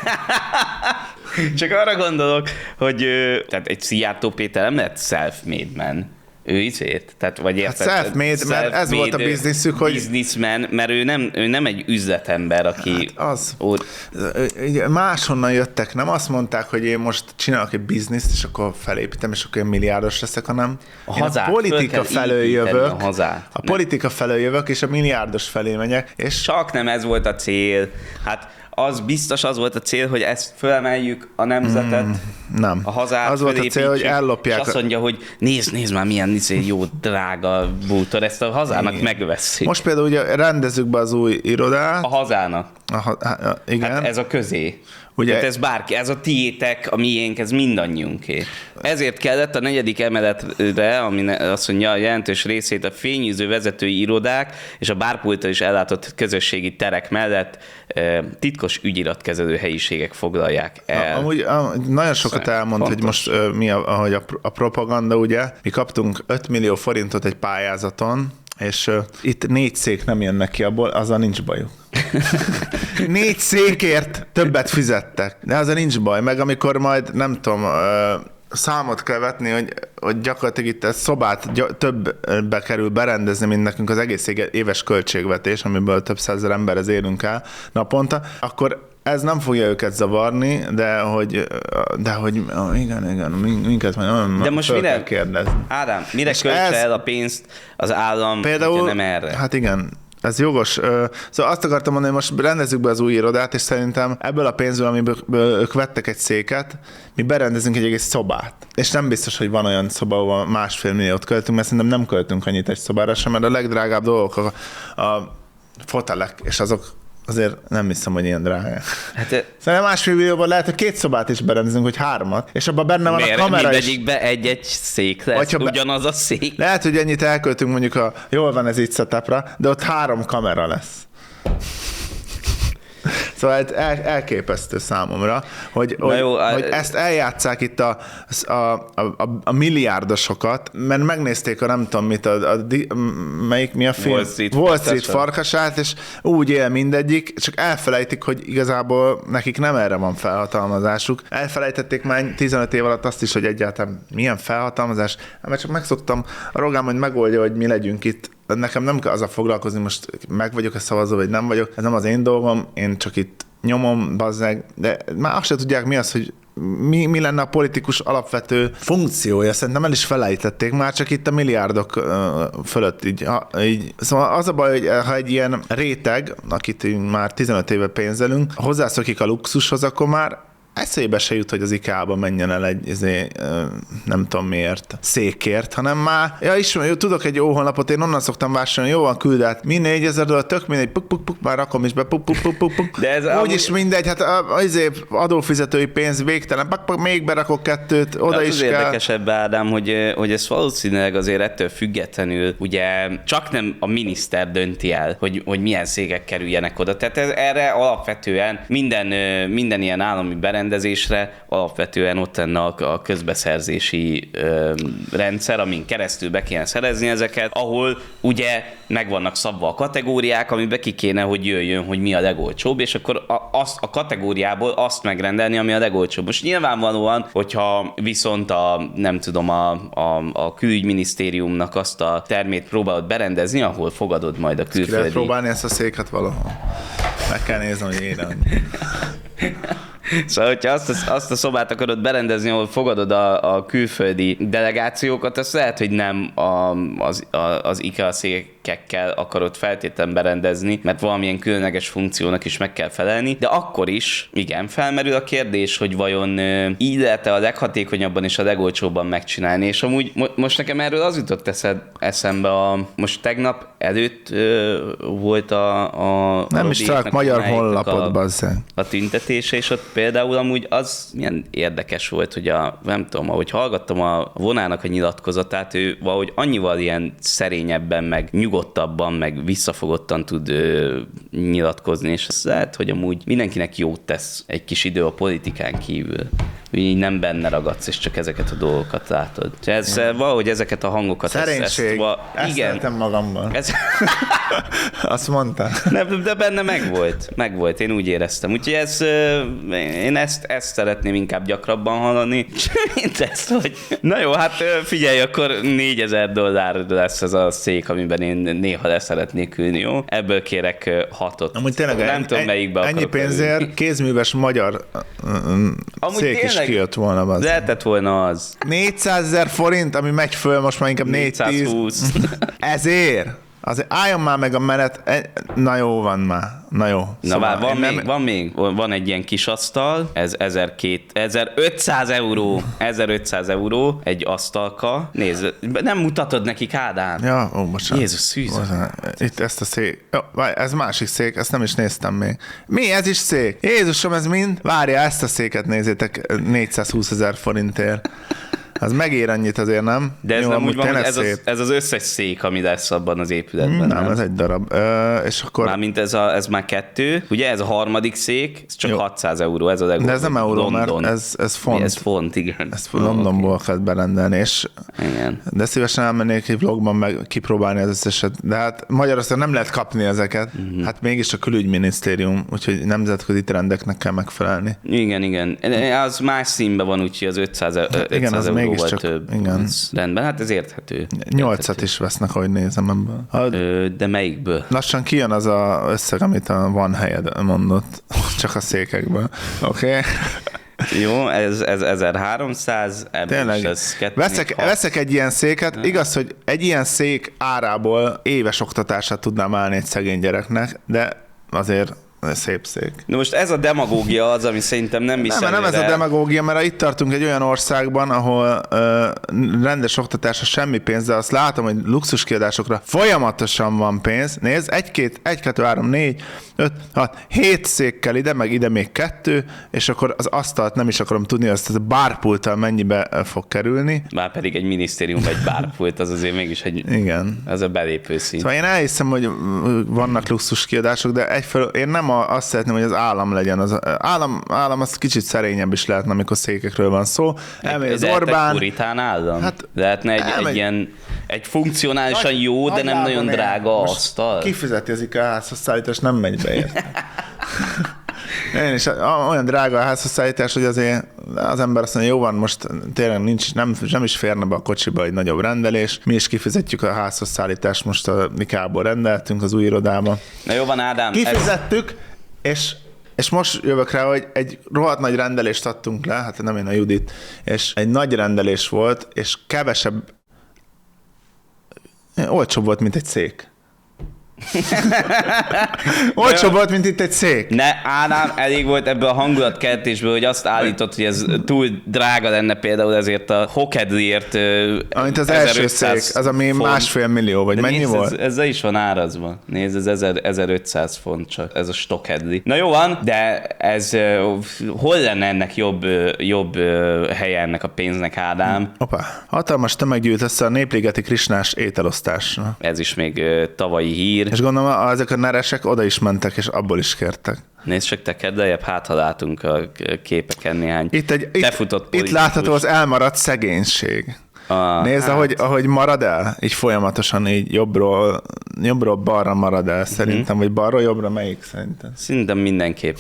Csak arra gondolok, hogy tehát egy Szijjártó Péter nem lett self-made man. Ő izét? Tehát, vagy érted? Hát self-made, mert ez volt a bizniszük, hogy... Businessman, mert ő nem, ő nem egy üzletember, aki... Hát az. Ó... Máshonnan jöttek, nem azt mondták, hogy én most csinálok egy bizniszt, és akkor felépítem, és akkor én milliárdos leszek, hanem a, hazát, a politika felől jövök. A, hazát, a politika felől jövök, és a milliárdos felé megyek. És... Csak nem ez volt a cél. Hát az biztos az volt a cél, hogy ezt fölemeljük a nemzetet, mm, nem. a hazát, az volt a cél, hogy ellopják. És azt mondja, hogy nézd, nézd már milyen jó, drága bútor, ezt a hazának igen. megvesszük. Most például ugye rendezzük be az új irodát. A hazának. A ha, ha, igen. Hát ez a közé. Ugye? Tehát ez bárki, ez a tiétek, a miénk, ez mindannyiunké. Ezért kellett a negyedik emeletre, ami azt mondja, a jelentős részét a fényűző vezetői irodák és a bárpulttal is ellátott közösségi terek mellett e, titkos ügyiratkezelő helyiségek foglalják el. Amúgy nagyon sokat elmond, fontos. Hogy most uh, mi a, ahogy a, a propaganda, ugye? Mi kaptunk öt millió forintot egy pályázaton, és uh, itt négy szék nem jönnek ki abból, azzal nincs bajuk. Négy székért többet fizettek, de azzal nincs baj. Meg amikor majd, nem tudom, uh, számot kell vetni, hogy, hogy gyakorlatilag itt egy szobát gy- többbe kerül berendezni, mint nekünk az egész éves költségvetés, amiből több százezer emberhez érünk el naponta, akkor ez nem fogja őket zavarni, de hogy, de hogy igen, igen, minket majd de most mire, kérdezni. Ádám, mire költse ez, el a pénzt az állam, például, nem erre? Hát igen, ez jogos. Szóval azt akartam mondani, hogy most rendezzük be az új irodát, és szerintem ebből a pénzből, amiből ők vettek egy széket, mi berendezünk egy egész szobát. És nem biztos, hogy van olyan szoba, ahol másfél milliót költünk, mert szerintem nem költünk annyit egy szobára sem, mert a legdrágább dolgok a, a fotelek, és azok azért nem hiszem, hogy ilyen drága. Hát, szerintem másfél millióban lehet, hogy két szobát is berendezünk, hogy hármat, és abban benne van miért? A kamera is. Mindegyikbe egy-egy szék lesz, be... ugyanaz a szék. Lehet, hogy ennyit elköltünk mondjuk a, jól van ez így setupra, de ott három kamera lesz. Szóval el, elképesztő számomra, hogy, hogy, jó, hogy ezt eljátsszák itt a, a, a, a milliárdosokat, mert megnézték a nem tudom mit, a, a, melyik, mi a film? Wall Street, Wall Street farkasát, és úgy él mindegyik, csak elfelejtik, hogy igazából nekik nem erre van felhatalmazásuk. Elfelejtették már tizenöt év alatt azt is, hogy egyáltalán milyen felhatalmazás, mert csak megszoktam a Rogám, hogy megoldja, hogy mi legyünk itt. Nekem nem kell azzal foglalkozni, most meg vagyok-e szavazó, vagy nem vagyok. Ez nem az én dolgom, én csak itt nyomom, bazzeg, de már azt se tudják, mi az, hogy mi, mi lenne a politikus alapvető funkciója. Szerintem el is felejtették, már csak itt a milliárdok uh, fölött így, ha, így. Szóval az a baj, hogy ha egy ilyen réteg, akit már tizenöt éve pénzelünk, hozzászokik a luxushoz, akkor már eszébe se jut, hogy az IKEA-ba menjen el egy, ezért, nem tudom miért, székért, hanem már, ja ismer, tudok egy jó honlapot, én onnan szoktam vásárolni, jó van, küld át, mi négyezer dollár, tök mindegy, puk, puk, puk, már rakom is be, puk, puk, puk, puk, puk. De ez úgyis amúgy... mindegy, hát azért adófizetői pénz végtelen, pak, pak, még berakok kettőt, oda hát is az kell. Érdekesebb, Ádám, hogy, hogy ez valószínűleg azért ettől függetlenül, ugye csak nem a miniszter dönti el, hogy, hogy milyen székek kerüljenek oda. Tehát ez, erre alapvetően minden, minden ilyen állami berendezés rendezésre alapvetően ott lenne a közbeszerzési ö, rendszer, amin keresztül be kéne szerezni ezeket, ahol ugye megvannak szabva a kategóriák, amiben ki kéne, hogy jöjjön, hogy mi a legolcsóbb, és akkor a, azt, a kategóriából azt megrendelni, ami a legolcsóbb. Most nyilvánvalóan, hogyha viszont a, nem tudom, a, a, a külügyminisztériumnak azt a termét próbálod berendezni, ahol fogadod majd a külföldi... Ki lehet próbálni ezt a széket valahol? Meg kell néznem, hogy élen. Szóval, hogyha azt a, azt a szobát akarod berendezni, ahol fogadod a, a külföldi delegációkat, azt lehet, hogy nem a, az, a, az IKEA székekkel akarod feltétlenül berendezni, mert valamilyen különleges funkciónak is meg kell felelni, de akkor is, igen, felmerül a kérdés, hogy vajon így lehet-e a leghatékonyabban és a legolcsóbban megcsinálni, és amúgy mo- most nekem erről az jutott eszed, eszembe, a, most tegnap előtt ö, volt a, a nem is csak magyar honlapot, bazzeg. A tüntetése, és ott például amúgy az milyen érdekes volt, hogy a, nem tudom, ahogy hallgattam a vonának a nyilatkozatát, ő valahogy annyival ilyen szerényebben, meg nyugodtabban, meg visszafogottan tud ö, nyilatkozni, és az lehet, hogy amúgy mindenkinek jót tesz egy kis idő a politikán kívül. Így nem benne ragadsz, és csak ezeket a dolgokat látod. Ez, valahogy ezeket a hangokat... Szerénység. Ezt, ezt, va, ezt igen. szeretem magamban. Ez... Azt mondta. Nem, de benne megvolt. Megvolt, én úgy éreztem. Úgyhogy ez, én ezt, ezt szeretném inkább gyakrabban hallani, mint ezt, hogy na jó, hát figyelj, akkor négyezer dollár lesz ez a szék, amiben én néha le szeretnék ülni, jó? Ebből kérek hatot. Amúgy tényleg nem en, tudom, en, melyikbe ennyi pénzért ülni. Kézműves magyar amúgy szék is kijött volna. Az. Lehetett volna az. négyszázezer forint, ami megy föl, most már inkább négyszázhúsz. Ezért? Azért álljon már meg a menet. Na jó, van már. Na jó. Na szóval vár, van, nem... még, van még, van egy ilyen kis asztal, ez ezerötszáz euró, ezerötszáz euró, egy asztalka. Nézd, nem mutatod nekik, Ádám? Ja, ó, bocsánat. Jézus szűz. Itt ezt a szék. Jó, ez másik szék, ezt nem is néztem még. Mi, ez is szék? Jézusom, ez mind? Várja, ezt a széket nézzétek négyszázhúszezer forintért. Az megér annyit azért, nem? De ez jó, nem úgy van, hogy ez szép. az, ez az összes szék, ami lesz abban az épületben. Nem, nem? ez egy darab. Ö, és akkor... Mármint ez, a, ez már kettő, ugye ez a harmadik szék, ez csak jó. hatszáz euró, ez a legolcsóbb. De ez nem euró, London. mert ez, ez font. Ez font, igen. Ezt Londonból okay. kell berendelni, és igen. De szívesen elmennék egy vlogban meg kipróbálni az összeset. De hát Magyarországon nem lehet kapni ezeket. Mm-hmm. Hát mégis a külügyminisztérium, úgyhogy nemzetközi trendeknek kell megfelelni. Igen, igen. Az más színben van, úgyhogy az ötszáz, hát ötszáz igen, az euróval több. Igen. Rendben, hát ez érthető. Nyolcat is vesznek, ahogy nézem ebből. A... Ö, de melyikből? Lassan kijön az a összeg, amit a van helyed mondott, csak a székekből. Oké? Okay? Jó, ez, ez ezerháromszáz, tényleg, ez veszek, veszek egy ilyen széket, ja. Igaz, hogy egy ilyen szék árából éves oktatását tudnám állni egy szegény gyereknek, de azért szép szék. Na most ez a demagógia az, ami szerintem nem is Nem, nem ez a demagógia, mert itt tartunk egy olyan országban, ahol ö, rendes oktatásra semmi pénz, de azt látom, hogy luxuskiadásokra folyamatosan van pénz. Nézd, egy, két, egy, kettő, három, négy, öt, hat, hét székkel ide, meg ide még kettő, és akkor az asztalt nem is akarom tudni, azt a bárpulttal mennyibe fog kerülni. Már pedig egy minisztérium, egy bárpult, az azért mégis egy... Igen. Az a belépő szín. Szóval én elhiszem, hogy vannak luxuskiadások, de egyfelől én nem a azt szeretném, hogy az állam legyen. Az állam, állam az kicsit szerényebb is lehetne, amikor székekről van szó. Elmegy az Orbán. Egy puritán állam? Hát, lehetne egy, elmegy... egy ilyen egy funkcionálisan nagy, jó, de nem nagyon drága asztal. Kifizeti az IKEA házhozszállítás, nem megy be érte. Én is olyan drága a házhozszállítás, hogy azért az ember azt mondja, jó van, most tényleg nincs, nem, nem is férne be a kocsiba egy nagyobb rendelés. Mi is kifizetjük a házhozszállítást, most a IKEA-ból rendeltünk az új irodába. Na jó van, Ádám. Kifizettük, ez... és És most jövök rá, hogy egy rohadt nagy rendelést adtunk le, hát nem én, a Judit, és egy nagy rendelés volt, és kevesebb, olcsóbb volt, mint egy szék. Olcsóbb volt, mint itt egy szék. Ne, Ádám, elég volt ebből a hangulatkeltésből, hogy azt állított, hogy ez túl drága lenne például ezért a hokedliért. Amint az első szék, az ami font. Másfél millió, vagy de mennyi nézd, volt? Ez, ezzel is van árazva. Nézd, ez ezerötszáz font csak, ez a stockedli. Na jó van, de ez hol lenne ennek jobb, jobb helye ennek a pénznek, Ádám? Opa, hatalmas tömeg gyűlt össze a Népligeti Krisnás ételosztásra. Ez is még tavalyi hír. És gondolom, ezek a neresek oda is mentek, és abból is kértek. Nézd csak te kedveljebb, hát ha látunk a képeken néhány itt, egy, itt, itt látható az elmaradt szegénység. Ah, Nézd, hát. ahogy, ahogy marad el, így folyamatosan így jobbról, jobbról balra marad el szerintem, uh-huh. vagy balról jobbra melyik szerintem? Szerintem mindenképp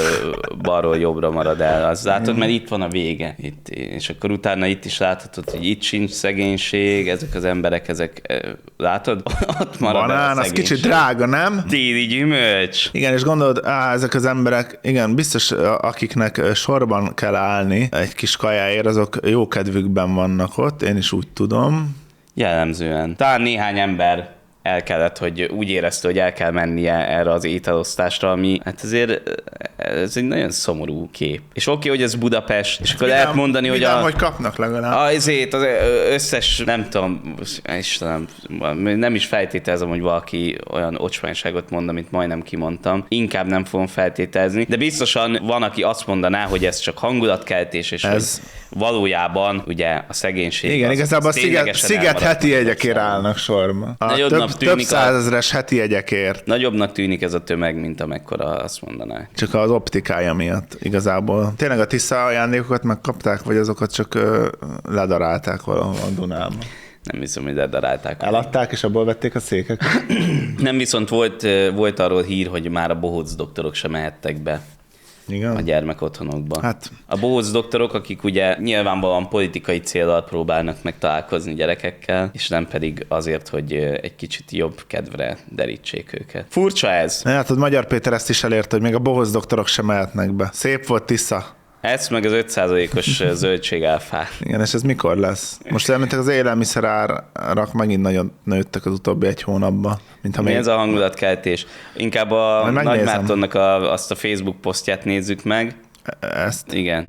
balról jobbra marad el, az látod, mert itt van a vége, itt, és akkor utána itt is láthatod, hogy itt sincs szegénység, ezek az emberek, ezek, látod, ott marad Banán, el a az kicsit drága, nem? Téli gyümölcs. Igen, és gondolod, á, ezek az emberek, igen, biztos, akiknek sorban kell állni egy kis kajáért, azok jó kedvükben vannak ott, én is úgy tudom. Jellemzően. Talán néhány ember el kellett, hogy úgy érezte, hogy el kell mennie erre az ételosztásra, ami hát azért ez egy nagyon szomorú kép. És oké, okay, hogy ez Budapest, és akkor lehet mondani, hogy a... hogy kapnak legalább. Azért az összes, nem tudom, Istenem, nem is feltételezem, hogy valaki olyan ocsmányságot mond, amit majdnem kimondtam. Inkább nem fogom feltételezni, de biztosan van, aki azt mondaná, hogy ez csak hangulatkeltés, és ez... valójában ugye a szegénység. Igen, az, igazából a sziget, sziget heti jegyekért állnak sorba. A több, több százezres heti jegyekért. Nagyobbnak tűnik ez a tömeg, mint amekkora azt mondanák. Csak az optikája miatt igazából. Tényleg a Tisza ajándékokat megkapták, vagy azokat csak ö, ledarálták valahol a Dunában? Nem hiszem, hogy ledarálták. Eladták, és abból vették a székeket? Nem, viszont volt, volt arról hír, hogy már a bohóc doktorok sem mehettek be. Igen. A gyermekotthonokba. Hát. A bohóc doktorok, akik ugye nyilvánvalóan politikai céllal próbálnak meg találkozni gyerekekkel, és nem pedig azért, hogy egy kicsit jobb kedvre derítsék őket. Furcsa ez. Hát, a Magyar Péter ezt is elérte, hogy még a bohóc doktorok sem mehetnek be. Szép volt Tisza. Ez meg az öt százalékos zöldségáfá. Igen, és ez mikor lesz? Most elmentek az élelmiszer árak megint nagyon nőttek az utóbbi egy hónapban. Mint ha Mi még... ez a hangulatkeltés? Inkább a Nagy Mártonnak a, azt a Facebook posztját nézzük meg. Ezt? Igen.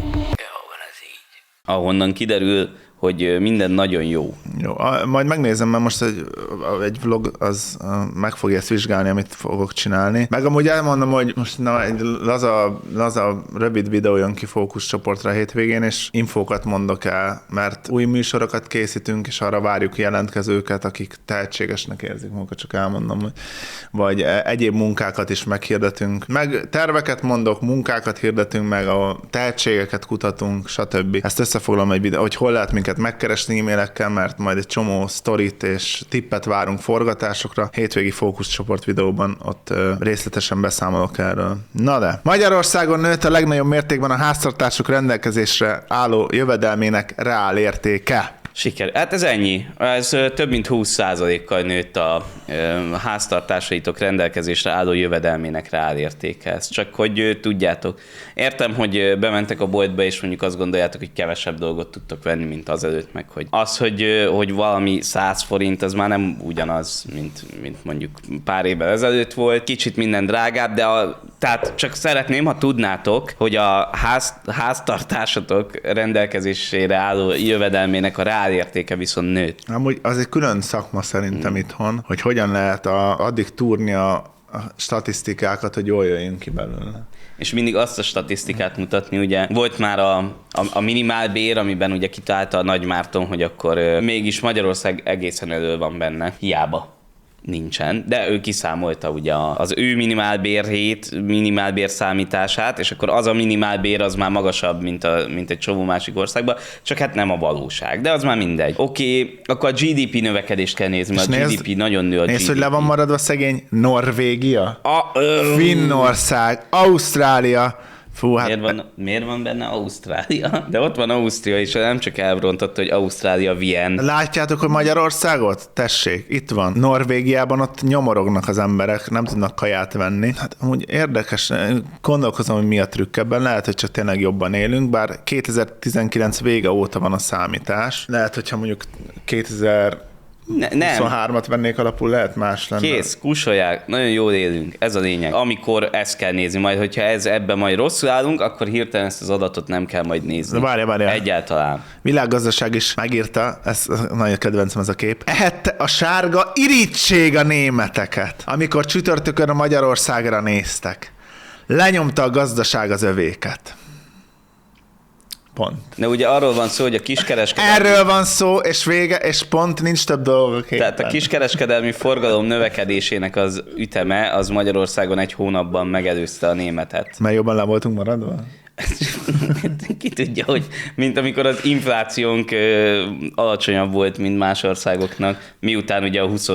Ahonnan kiderül, hogy minden nagyon jó. Jó, majd megnézem, mert most egy, egy vlog az meg fogja ezt vizsgálni, amit fogok csinálni. Meg amúgy elmondom, hogy most na, egy laza, laza rövid videó jön ki fókuszcsoportra a hétvégén, és infókat mondok el, mert új műsorokat készítünk, és arra várjuk jelentkezőket, akik tehetségesnek érzik magukat, csak elmondom, hogy vagy egyéb munkákat is meghirdetünk. Meg terveket mondok, munkákat hirdetünk meg, a tehetségeket kutatunk, stb. Ezt összefoglalom egy videó, hogy hol lehet minket megkeresni e-mailekkel, mert majd egy csomó sztorit és tippet várunk forgatásokra. Hétvégi fókuszcsoport videóban ott ö, részletesen beszámolok erről. Na de, Magyarországon nőtt a legnagyobb mértékben a háztartások rendelkezésre álló jövedelmének reál értéke. Siker. Hát ez ennyi. Ez több mint húsz százalékkal nőtt a háztartásaitok rendelkezésre álló jövedelmének reálértéke. Ez csak hogy tudjátok. Értem, hogy bementek a boltba, és mondjuk azt gondoljátok, hogy kevesebb dolgot tudtok venni, mint azelőtt, meg hogy az, hogy, hogy valami száz forint, az már nem ugyanaz, mint, mint mondjuk pár évvel ezelőtt volt. Kicsit minden drágább, de a, tehát csak szeretném, ha tudnátok, hogy a ház, háztartásatok rendelkezésére álló jövedelmének a reál értéke viszont nőtt. Amúgy az egy külön szakma szerintem mm. itthon, hogy hogyan lehet a, addig túrni a, a statisztikákat, hogy jól jöjjünk ki belőle. És mindig azt a statisztikát mutatni, ugye volt már a, a, a minimálbér, amiben ugye kitalálta a Nagy Márton, hogy akkor euh, mégis Magyarország egészen elő van benne. Hiába nincsen, de ő kiszámolta ugye az ő minimálbérhét, minimálbér számítását, és akkor az a minimálbér az már magasabb, mint, a, mint egy csomó másik országban, csak hát nem a valóság, de az már mindegy. Oké, okay, akkor a gé dé pé növekedést kell nézni, mert nézd, a gé dé pé nagyon nő a nézd, gé dé pé. hogy le van maradva szegény Norvégia, a, ö, Finnország, Ausztrália, Fú, hát... Miért van, miért van benne Ausztrália? De ott van Ausztria, és nem csak elrontotta, hogy Ausztrália Wien. Látjátok, hogy Magyarországot? Tessék, itt van. Norvégiában ott nyomorognak az emberek, nem tudnak kaját venni. Hát amúgy érdekes, gondolkozom, hogy mi a trükk ebben. Lehet, hogy csak tényleg jobban élünk, bár kétezer-tizenkilenc vége óta van a számítás. Lehet, hogyha mondjuk kétezer Ne, nem. huszonhármat vennék alapul, lehet más lenne. Kész, kusolják, nagyon jól élünk, ez a lényeg. Amikor ezt kell nézni, majd hogyha ez ebben majd rosszul állunk, akkor hirtelen ezt az adatot nem kell majd nézni. De várja, várja. Egyáltalán. Világgazdaság is megírta, ez nagyon kedvencem ez a kép. Ehette a sárga irítség a németeket, amikor csütörtökön a Magyarországra néztek. Lenyomta a gazdaság az övéket. Pont. De ugye arról van szó, hogy a kiskereskedelmi... Erről van szó, és vége, és pont, nincs több dolga képen. Tehát a kiskereskedelmi forgalom növekedésének az üteme az Magyarországon egy hónapban megelőzte a németet. Mert jobban le voltunk maradva? Ki tudja, hogy mint amikor az inflációnk ö, alacsonyabb volt, mint más országoknak, miután ugye a húsz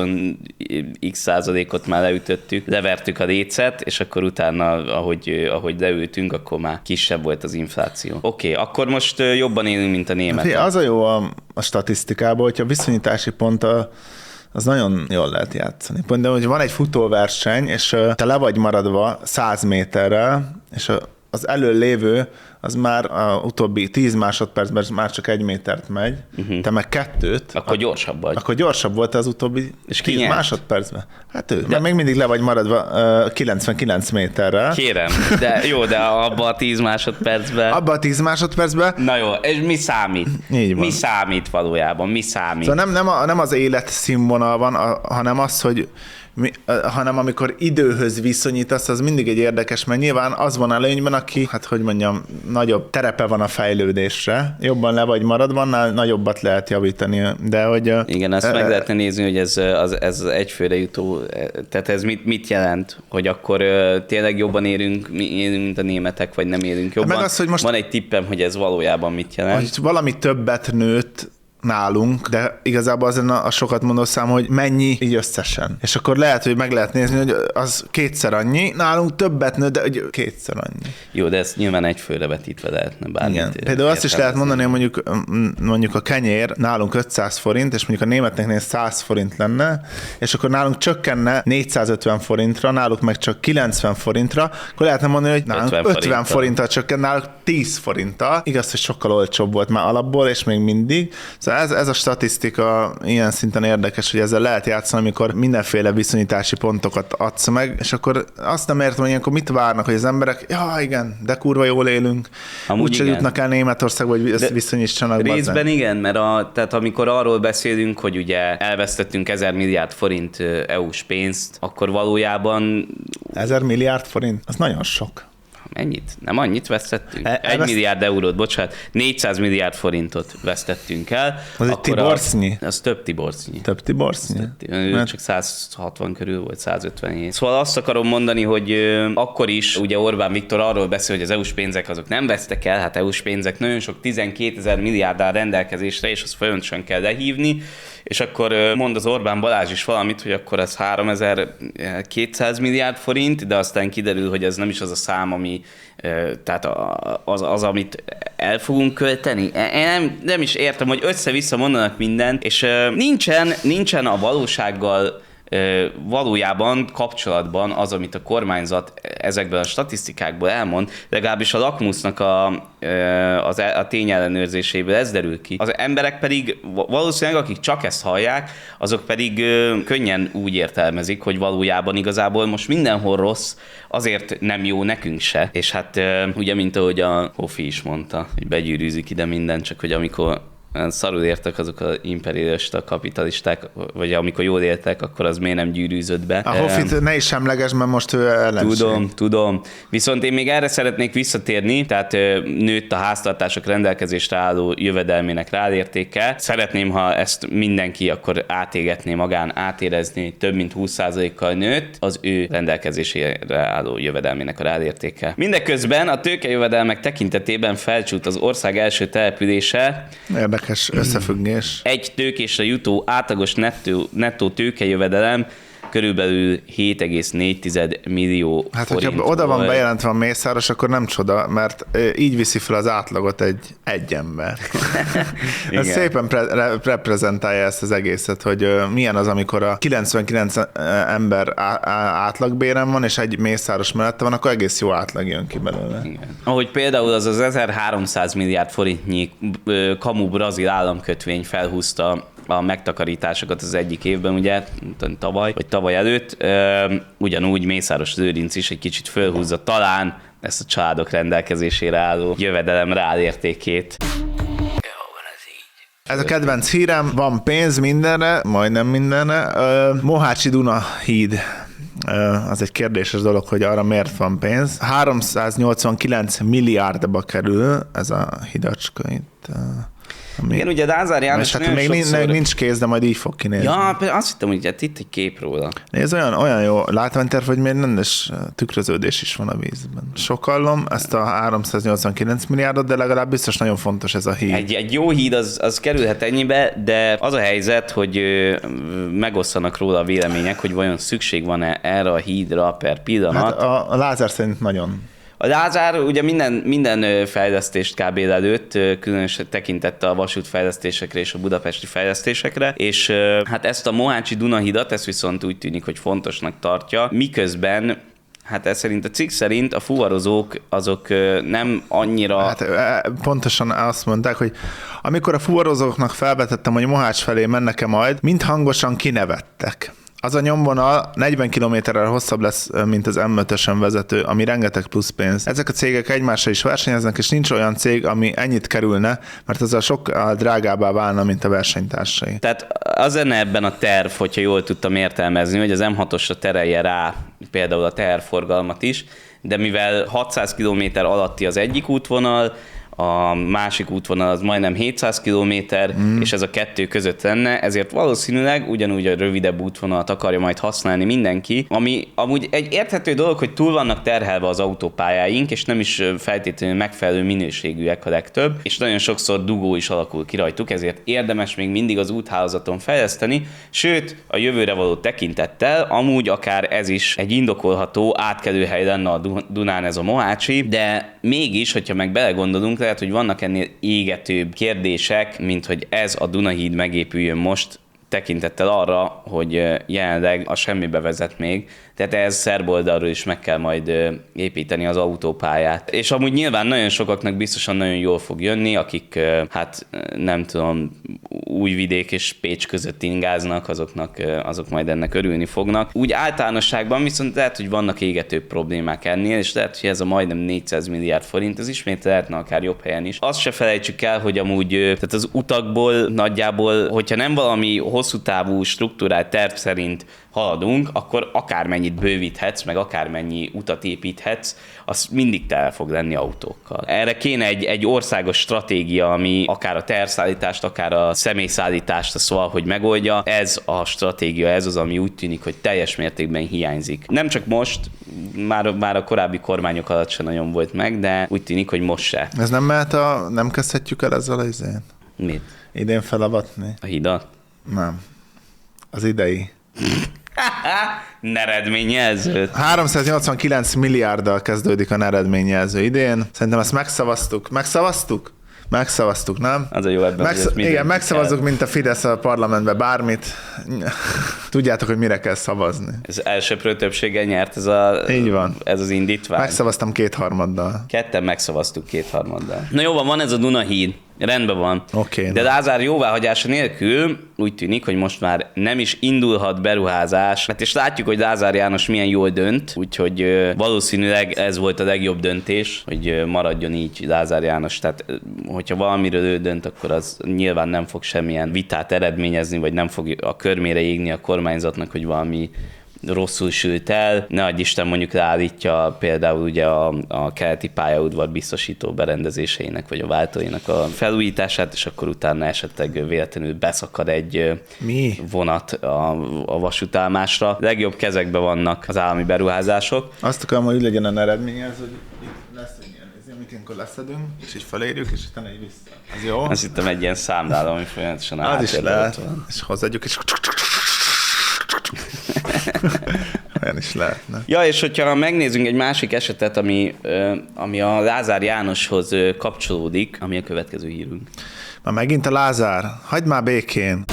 x százalékot már leütöttük, levertük a lécet, és akkor utána, ahogy, ahogy leültünk, akkor már kisebb volt az infláció. Oké, okay, akkor most jobban élünk, mint a németek. Az a jó a, a statisztikában, hogyha a viszonyítási pont a az nagyon jól lehet játszani. De hogy van egy futóverseny, és te le vagy maradva száz méterrel, és a az elől lévő, az már a utóbbi tíz másodpercben már csak egy métert megy, uh-huh. te meg kettőt. Akkor gyorsabb vagy. Akkor gyorsabb volt az utóbbi és tíz nyert? Másodpercben. Hát ő, de... mert még mindig le vagy maradva uh, kilencvenkilenc méterrel. Kérem, de jó, de abban a tíz másodpercben. Abban a tíz másodpercben. Na jó, és mi számít? Így van. Mi számít valójában? Mi számít? Szóval nem, nem, a, nem az élet színvonal van, a, hanem az, hogy Mi, hanem amikor időhöz viszonyítasz, az mindig egy érdekes, mert nyilván az van előnyben, aki, hát hogy mondjam, nagyobb terepe van a fejlődésre, jobban le vagy maradva, annál nagyobbat lehet javítani, de hogy... Igen, azt e, meg lehetne nézni, hogy ez, az, ez egyfőre jutó, tehát ez mit, mit jelent, hogy akkor tényleg jobban érünk, érünk, mint a németek, vagy nem érünk jobban. Meg az, hogy most, van egy tippem, hogy ez valójában mit jelent. Hogy valami többet nőtt nálunk, de igazából az a sokat mondó szám, hogy mennyi így összesen. És akkor lehet, hogy meg lehet nézni, hogy az kétszer annyi, nálunk többet nő, de hogy kétszer annyi. Jó, de ezt nyilván egyfőre vetítve lehetne bármit. Igen. Például azt is lehet mondani, hogy mondjuk, mondjuk a kenyér nálunk ötszáz forint, és mondjuk a németeknél száz forint lenne, és akkor nálunk csökkenne négyszázötven forintra, náluk meg csak kilencven forintra, akkor lehetne mondani, hogy nálunk ötven, ötven forinttal csökken, náluk tíz forinttal. Igaz, hogy sokkal olcsóbb volt már alapból, és még mindig. Szóval Ez, ez a statisztika ilyen szinten érdekes, hogy ezzel lehet játszani, amikor mindenféle viszonyítási pontokat adsz meg, és akkor azt nem értem, hogy ilyenkor mit várnak, hogy az emberek, ja igen, de kurva jól élünk, úgyse jutnak el Németországba, hogy ezt viszonyítsanak. Részben bazen. Igen, mert a, tehát amikor arról beszélünk, hogy ugye elvesztettünk ezer milliárd forint é u-s pénzt, akkor valójában... Ezer milliárd forint? Az nagyon sok. Mennyit? Nem annyit vesztettünk? E, egy veszt... milliárd eurót, bocsánat, négyszáz milliárd forintot vesztettünk el. Az egy tiborcnyi? Az, az több tiborcnyi. Több tiborcnyi? Mert... Csak száz hatvan körül volt, száz ötvenhét. Szóval azt akarom mondani, hogy ö, akkor is ugye Orbán Viktor arról beszél, hogy az é u-s pénzek azok nem vesztek el, hát é u-s pénzek nagyon sok tizenkétezer milliárd áll rendelkezésre, és azt folyamatosan kell lehívni, és akkor ö, mond az Orbán Balázs is valamit, hogy akkor ez háromezer-kétszáz milliárd forint, de aztán kiderül, hogy ez nem is az a szám, ami tehát az, az, amit el fogunk költeni. Én nem, nem is értem, hogy össze-vissza mondanak mindent, és nincsen, nincsen a valósággal valójában kapcsolatban az, amit a kormányzat ezekben a statisztikákból elmond, legalábbis a lakmusznak a, a, a tényellenőrzéséből ez derül ki. Az emberek pedig valószínűleg, akik csak ezt hallják, azok pedig könnyen úgy értelmezik, hogy valójában igazából most mindenhol rossz, azért nem jó nekünk se. És hát ugye, mint ahogy a Hofi is mondta, hogy begyűrűzik ide minden, csak hogy amikor szarul értek azok az imperialista kapitalisták, vagy amikor jól éltek, akkor az miért nem gyűrűzött be. A Hofit ne is semleges, mert most ő ellenség. Tudom, tudom. Viszont én még erre szeretnék visszatérni, tehát nőtt a háztartások rendelkezésre álló jövedelmének ráértéke. Szeretném, ha ezt mindenki akkor átégetné magán, átérezni, több mint húsz százalékkal nőtt az ő rendelkezésére álló jövedelmének a ráértéke. Mindeközben a tőkejövedelmek tekintetében felcsúlt az ország első települése. Érdekes összefüggés. Egy tőkésre jutó átlagos nettó, nettó tőkejövedelem körülbelül hét egész négy millió Hát, forint hogyha oda van volt. bejelentve a Mészáros, akkor nem csoda, mert így viszi fel az átlagot egy, egy ember. Ez szépen pre- re- reprezentálja ezt az egészet, hogy uh, milyen az, amikor a kilencvenkilenc ember á- á- átlagbéren van, és egy Mészáros mellette van, akkor egész jó átlag jön ki belőle. Igen. Ahogy például az az ezerháromszáz milliárd forintnyi ö, kamu brazil államkötvény felhúzta a megtakarításokat az egyik évben, ugye, tavaly, vagy tavaly előtt, ö, ugyanúgy Mészáros Lőrinc is egy kicsit fölhúzza talán ezt a családok rendelkezésére álló jövedelem reálértékét. Ez a kedvenc hírem, van pénz mindenre, majdnem mindenre. Uh, Mohácsi Duna híd. Uh, az egy kérdéses dolog, hogy arra miért van pénz. háromszáznyolcvankilenc milliárdba kerül ez a hidacska itt. Uh, ami... Igen, ugye Lázár János hát nagyon még sokszor... nincs kéz, de majd így fog kinézni. Ja, azt hittem, hogy hát itt egy kép róla. Ez olyan, olyan jó látványterv, hogy még rendes tükröződés is van a vízben. Sokallom ezt a háromszáznyolcvankilenc milliárdot, de legalább biztos nagyon fontos ez a híd. Egy, egy jó híd az, az kerülhet ennyibe, de az a helyzet, hogy ö, megosztanak róla a vélemények, hogy vajon szükség van-e erre a hídra per pillanat. Hát a, a Lázár szerint nagyon. A Lázár ugye minden, minden fejlesztést kb. Előtt, különösen tekintette a vasútfejlesztésekre és a budapesti fejlesztésekre, és hát ezt a Mohácsi Dunahidat, ezt viszont úgy tűnik, hogy fontosnak tartja, miközben hát ez szerint, a cikk szerint a fuvarozók azok nem annyira... Hát pontosan azt mondták, hogy amikor a fuvarozóknak felvetettem, hogy Mohács felé mennek-e majd, mind hangosan kinevettek. Az a nyomvonal negyven kilométerrel hosszabb lesz, mint az em ötösen vezető, ami rengeteg plusz pénz. Ezek a cégek egymással is versenyeznek, és nincs olyan cég, ami ennyit kerülne, mert az a sokkal drágábbá válna, mint a versenytársai. Tehát az lenne ebben a terv, hogyha jól tudtam értelmezni, hogy az em hatosra terelje rá például a teherforgalmat is, de mivel hatszáz kilométer alatti az egyik útvonal, a másik útvonal az majdnem hétszáz kilométer, mm. és ez a kettő között lenne, ezért valószínűleg ugyanúgy a rövidebb útvonalat akarja majd használni mindenki, ami amúgy egy érthető dolog, hogy túl vannak terhelve az autópályáink, és nem is feltétlenül megfelelő minőségűek a legtöbb, és nagyon sokszor dugó is alakul ki rajtuk, ezért érdemes még mindig az úthálózaton fejleszteni, sőt, a jövőre való tekintettel amúgy akár ez is egy indokolható átkelőhely lenne a Dunán ez a Mohácsi, de mégis, hogyha meg belegondolunk, lehet, hogy vannak ennél égetőbb kérdések, mint hogy ez a Dunahíd megépüljön most, tekintettel arra, hogy jelenleg a semmibe vezet még, tehát ez szerb oldalról is meg kell majd építeni az autópályát. És amúgy nyilván nagyon sokaknak biztosan nagyon jól fog jönni, akik hát nem tudom, Újvidék és Pécs között ingáznak, azoknak, azok majd ennek örülni fognak. Úgy általánosságban viszont lehet, hogy vannak égető problémák ennél, és lehet, hogy ez a majdnem négyszáz milliárd forint, ez ismét lehetne akár jobb helyen is. Azt se felejtsük el, hogy amúgy tehát az utakból nagyjából, hogyha nem valami hosszú távú struktúrált terv szerint haladunk, akkor akármennyit bővíthetsz, meg akármennyi utat építhetsz, az mindig tele fog lenni autókkal. Erre kéne egy, egy országos stratégia, ami akár a teherszállítást, akár a személyszállítást, szóval, hogy megoldja. Ez a stratégia, ez az, ami úgy tűnik, hogy teljes mértékben hiányzik. Nem csak most, már, már a korábbi kormányok alatt se nagyon volt meg, de úgy tűnik, hogy most se. Ez nem mehet a... nem kezdhetjük el ezzel az idén? Mit? Idén felavatni? A hidat? Nem. Az idei. Neredményjelző. háromszáznyolcvankilenc milliárddal kezdődik a neredményjelző idén. Szerintem ezt megszavaztuk. Megszavaztuk? Megszavaztuk, nem? Az a jó ebben, Megsz- hogy igen, megszavazzuk, mint a Fidesz a parlamentben bármit. Tudjátok, hogy mire kell szavazni. Ez elsőprő többséggel nyert ez, a, Így van. ez az indítvány. Megszavaztam kétharmaddal. Ketten megszavaztuk kétharmaddal. Na jó van, van ez a Dunahíd. Rendben van. Okay, de na. Lázár jóváhagyása nélkül úgy tűnik, hogy most már nem is indulhat beruházás. Hát és látjuk, hogy Lázár János milyen jól dönt, úgyhogy ö, valószínűleg ez volt a legjobb döntés, hogy ö, maradjon így Lázár János. Tehát ö, hogyha valamiről ő dönt, akkor az nyilván nem fog semmilyen vitát eredményezni, vagy nem fog a körmére égni a kormányzatnak, hogy valami rosszul sült el. Ne adj Isten, mondjuk leállítja például ugye a, a keleti pályaudvar biztosító berendezéseinek, vagy a váltóinak a felújítását, és akkor utána esetleg véletlenül beszakad egy Mi? vonat a, a vasútállomásra. Legjobb kezekben vannak az állami beruházások. Azt akarom, hogy úgy legyen a eredménye, hogy itt lesz egy ilyen, ez amikor leszedünk, és így felérjük, és utána így vissza. Ez jó? Azt hittem egy ilyen számláló, ami folyamatosan Az is lehet. van. És hozzáadjuk, és Olyan is lehetne. Ja, és hogyha megnézzünk egy másik esetet, ami, ami a Lázár Jánoshoz kapcsolódik, ami a következő hírünk. Már megint a Lázár, hagyd már békén.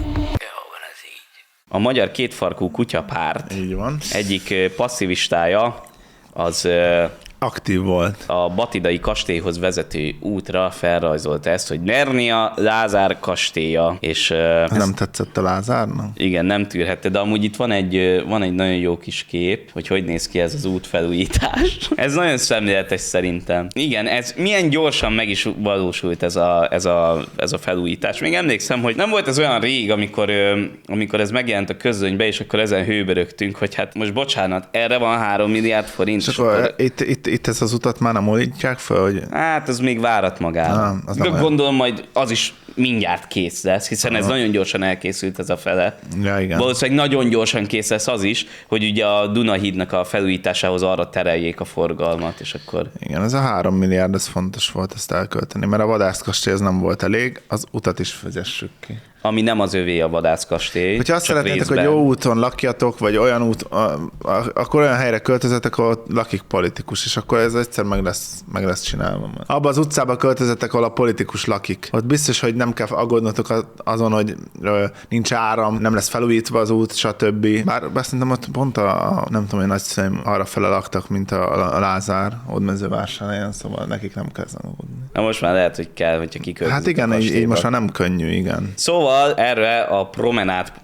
A Magyar Kétfarkú Kutyapárt Így van. egyik passzivistája az Aktív volt. a batidai kastélyhoz vezető útra felrajzolta ezt, hogy Nernia Lázár kastélya, és Ez nem tetszett a Lázárnak? igen, nem tűrhette, de amúgy itt van egy, van egy nagyon jó kis kép, hogy hogy néz ki ez az útfelújítás. Ez nagyon szemléletes szerintem. Igen, ez milyen gyorsan meg is valósult ez a, ez a, ez a felújítás. Még emlékszem, hogy nem volt ez olyan rég, amikor, amikor ez megjelent a közönybe, és akkor ezen hőbörögtünk, hogy hát most bocsánat, erre van három milliárd forint. És akkor, akkor itt, itt, itt ezt az utat már nem olítják fel, hogy... Hát az még várat magára. De gondolom majd az is mindjárt kész lesz, hiszen ez nagyon gyorsan elkészült ez a fele. Ja, igen. Valószínűleg nagyon gyorsan kész lesz az is, hogy ugye a Dunahídnak a felújításához arra tereljék a forgalmat, és akkor... Igen, ez a három milliárd, ez fontos volt ezt elkölteni, mert a vadászkastély ez nem volt elég, az utat is vezessük ki. Ami nem az övé a vadászkastély. Hogyha azt szeretnétek, részben... hogy jó úton lakjatok, vagy olyan út, a, a, akkor olyan helyre költözetek, ahol lakik politikus, és akkor ez egyszer meg lesz, meg lesz csinálva. Abba az utcába költözetek, ahol a politikus lakik. Ott biztos, hogy nem kell aggódnotok azon, hogy ö, nincs áram, nem lesz felújítva az út, stb. Bár, bár szerintem ott pont a, a nem tudom, hogy nagyszüleim arra fele laktak, mint a, a Lázár, Ódmezővásárhelyen, szóval nekik nem kell aggódni. Na most már lehet, hogy kell, hogyha kiköltözik. Hát igen, így, így most már nem könnyű, igen. Szóval erre a promenád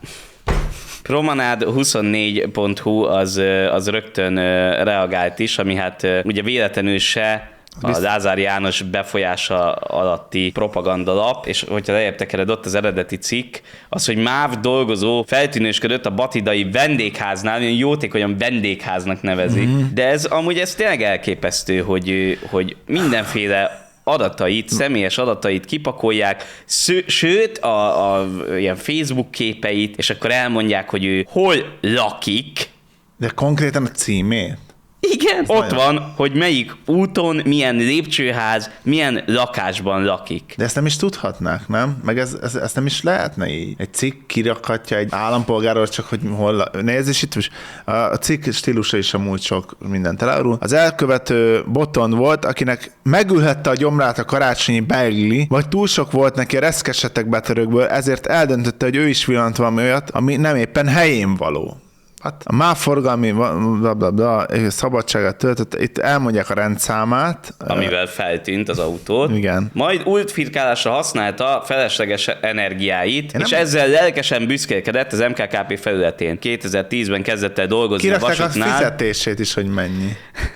promenád huszonnégy pont hu az, az rögtön reagált is, ami hát ugye véletlenül se a Lázár János befolyása alatti propagandalap, és hogyha lejjebb tekered, ott az eredeti cikk, az, hogy MÁV dolgozó feltűnősködött a batidai vendégháznál, olyan jótékonyan vendégháznak nevezik, mm-hmm. de ez amúgy ez tényleg elképesztő, hogy, hogy mindenféle adatait, személyes adatait kipakolják, sző, sőt, a, a ilyen Facebook képeit, és akkor elmondják, hogy ő hol lakik. De konkrétan a címét? Igen, ez ott nagyon... van, hogy melyik úton, milyen lépcsőház, milyen lakásban lakik. De ezt nem is tudhatnák, nem? Meg ez, ez, ezt nem is lehetne így. Egy cikk kirakhatja egy állampolgárról, csak hogy hol... Nézd, és itt is a cikk stílusa is amúgy sok mindent elárul. Az elkövető Botond volt, akinek megülhette a gyomrát a karácsonyi beigli, vagy túl sok volt neki a reszkesetek betörőkből, ezért eldöntötte, hogy ő is villant valami olyat, ami nem éppen helyén való. Hát a MÁV forgalmi bla, bla, bla, szabadságát töltött, itt elmondják a rendszámát. Amivel feltűnt az autót. Igen. Majd útfirkálásra használta felesleges energiáit, Én és nem... ezzel lelkesen büszkélkedett az em ká ká pé felületén. kétezer-tízben kezdett el dolgozni a vasútnál. Kirakták a fizetését is, hogy mennyi.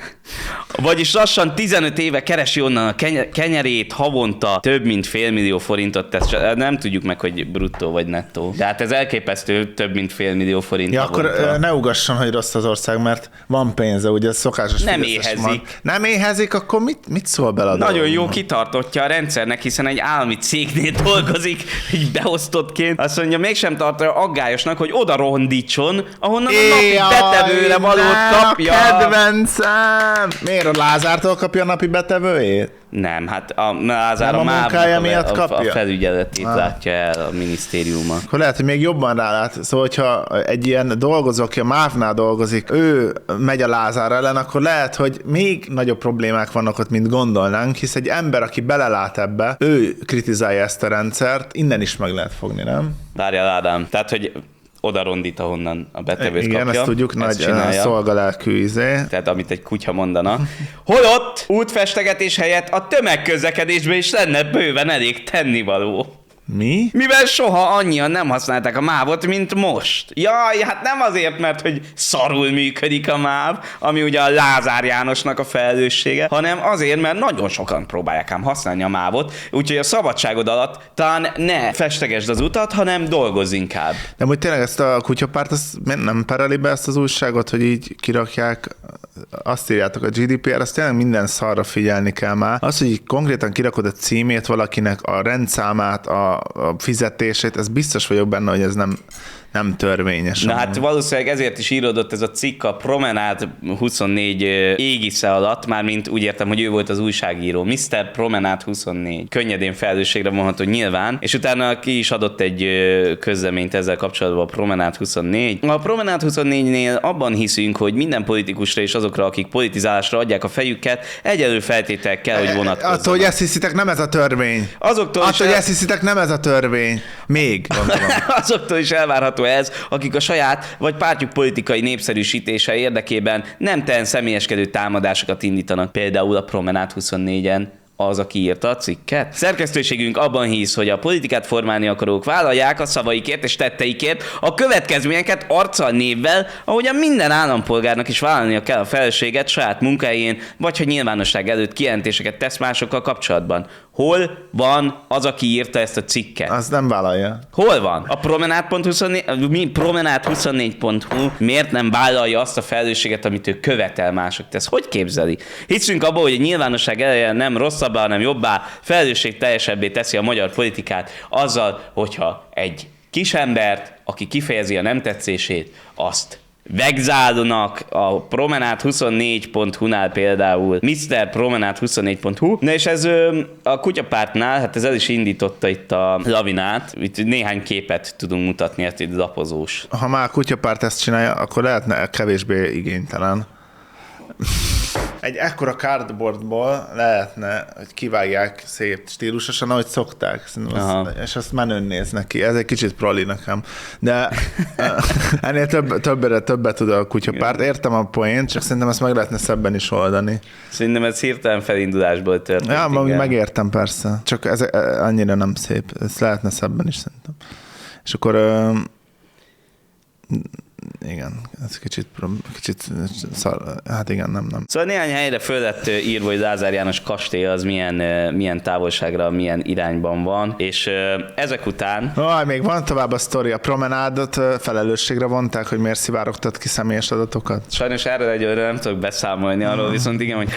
Vagyis lassan tizenöt éve keresi onnan a kenyerét, havonta több mint félmillió forintot tesz. Nem tudjuk meg, hogy bruttó vagy nettó. De hát ez elképesztő, több mint félmillió forint. Ja, havonta. Akkor ne ugasson, hogy rossz az ország, mert van pénze, ugye ez szokásos. Nem éhezik. Van. Nem éhezik, akkor mit, mit szól bele a Nagyon dolgunk? Jó kitartottja a rendszernek, hiszen egy állami cégnél dolgozik, így beosztottként. Azt mondja, mégsem tartja aggályosnak, hogy oda rondítson, ahonnan a napi betevőre valót kapja. Kedvencem! Miért a Lázártól kapja a napi betevőjét? Nem, hát a Lázár a munkája miatt a, kapja? a felügyeletét ah. látja el a minisztériuma. Akkor lehet, hogy még jobban rálát. Szóval, hogyha egy ilyen dolgozó, aki a MÁV-nál dolgozik, ő megy a Lázár ellen, akkor lehet, hogy még nagyobb problémák vannak ott, mint gondolnánk, hisz egy ember, aki belelát ebbe, ő kritizálja ezt a rendszert, innen is meg lehet fogni, nem? Várjál, Ádám. Tehát, hogy oda rondít, ahonnan a betevőt Igen, kapja. ezt tudjuk, ezt nagy szolgalelkű izé. Tehát amit egy kutya mondana. Holott útfestegetés helyett a tömegközlekedésben is lenne bőven elég tennivaló. Mi? Mivel soha annyian nem használták a mávot, mint most. Jaj, hát nem azért, mert hogy szarul működik a máv, ami ugye a Lázár Jánosnak a felelőssége, hanem azért, mert nagyon sokan próbálják ám használni a mávot, úgyhogy a szabadságod alatt talán ne festegesd az utat, hanem dolgozz inkább. De hogy tényleg ezt a kutyapárt, azt nem pereli be ezt az újságot, hogy így kirakják, azt írjátok a gé dé pé er, azt tényleg minden szarra figyelni kell már. Az, hogy így konkrétan kirakod a címét valakinek, a rendszámát, a, a fizetését, ez biztos vagyok benne, hogy ez nem, nem törvényes. Na hát valószínűleg ezért is íródott ez a cikk a Promenade huszonnégy égisze alatt, mármint úgy értem, hogy ő volt az újságíró. miszter Promenade huszonnégy. Könnyedén felelősségre vonható nyilván, és utána ki is adott egy közleményt ezzel kapcsolatban a Promenade huszonnégy. A Promenade huszonnégynél abban hiszünk, hogy minden politikusra és azokra, akik politizálásra adják a fejüket, egyenlő feltétel kell, hogy vonatkozzanak. Attól, hogy ezt hiszitek, nem ez a törvény. Azoktól Attól, el... hogy ezt hiszitek, nem ez a törvény. Még, gondolom. Azoktól is elvárható ez, akik a saját vagy pártjuk politikai népszerűsítése érdekében nemtelen személyeskedő támadásokat indítanak, például a Promenade huszonnégyen. Az, aki írta a cikket. Szerkesztőségünk abban hisz, hogy a politikát formálni akarók vállalják a szavaikért és tetteikért a következményeket arccal, névvel, ahogyan minden állampolgárnak is vállalnia kell a felelősséget saját munkahelyén, vagy ha nyilvánosság előtt kijelentéseket tesz másokkal kapcsolatban. Hol van az, aki írta ezt a cikket? Az nem vállalja. Hol van? A Promenade huszonnégy pont hu miért nem vállalja azt a felelősséget, amit ő követel mások tesz? Hogy képzeli? Hiszünk abban, hogy a nyilvánosság eleje nem rosszabbá, hanem jobbá, felelősségteljesebbé teszi a magyar politikát azzal, hogyha egy kisembert, aki kifejezi a nem tetszését, azt vegzálónak a Promenade huszonnégy pont hu-nál például, miszter Promenade huszonnégy pont hu. Na és ez a kutyapártnál, hát ez el is indította itt a lavinát, itt néhány képet tudunk mutatni, ezt itt lapozós. Ha már a kutyapárt ezt csinálja, akkor lehetne kevésbé igénytelen. Egy ekkora cardboardból lehetne, hogy kivágják szép stílusosan, ahogy szokták. Az, és azt menőn néznek ki. Ez egy kicsit proli nekem. De ennél több, többre, többet tud a kutyapárt. Értem a poént, csak szerintem ezt meg lehetne szebben is oldani. Szerintem ez hirtelen felindulásból történt. Ja, megértem persze. Csak ez annyira nem szép. Ezt lehetne szebben is szerintem. És akkor... Igen, ez kicsit, kicsit szar, hát igen, nem, nem. Szóval néhány helyre föl lett írva, hogy Lázár János kastély az milyen, milyen távolságra, milyen irányban van, és ezek után... Oh, még van tovább a sztori, a Promenádot felelősségre vonták, hogy miért szivárogtat ki személyes adatokat? Sajnos erről egyőre nem tudok beszámolni, arról viszont igen, hogy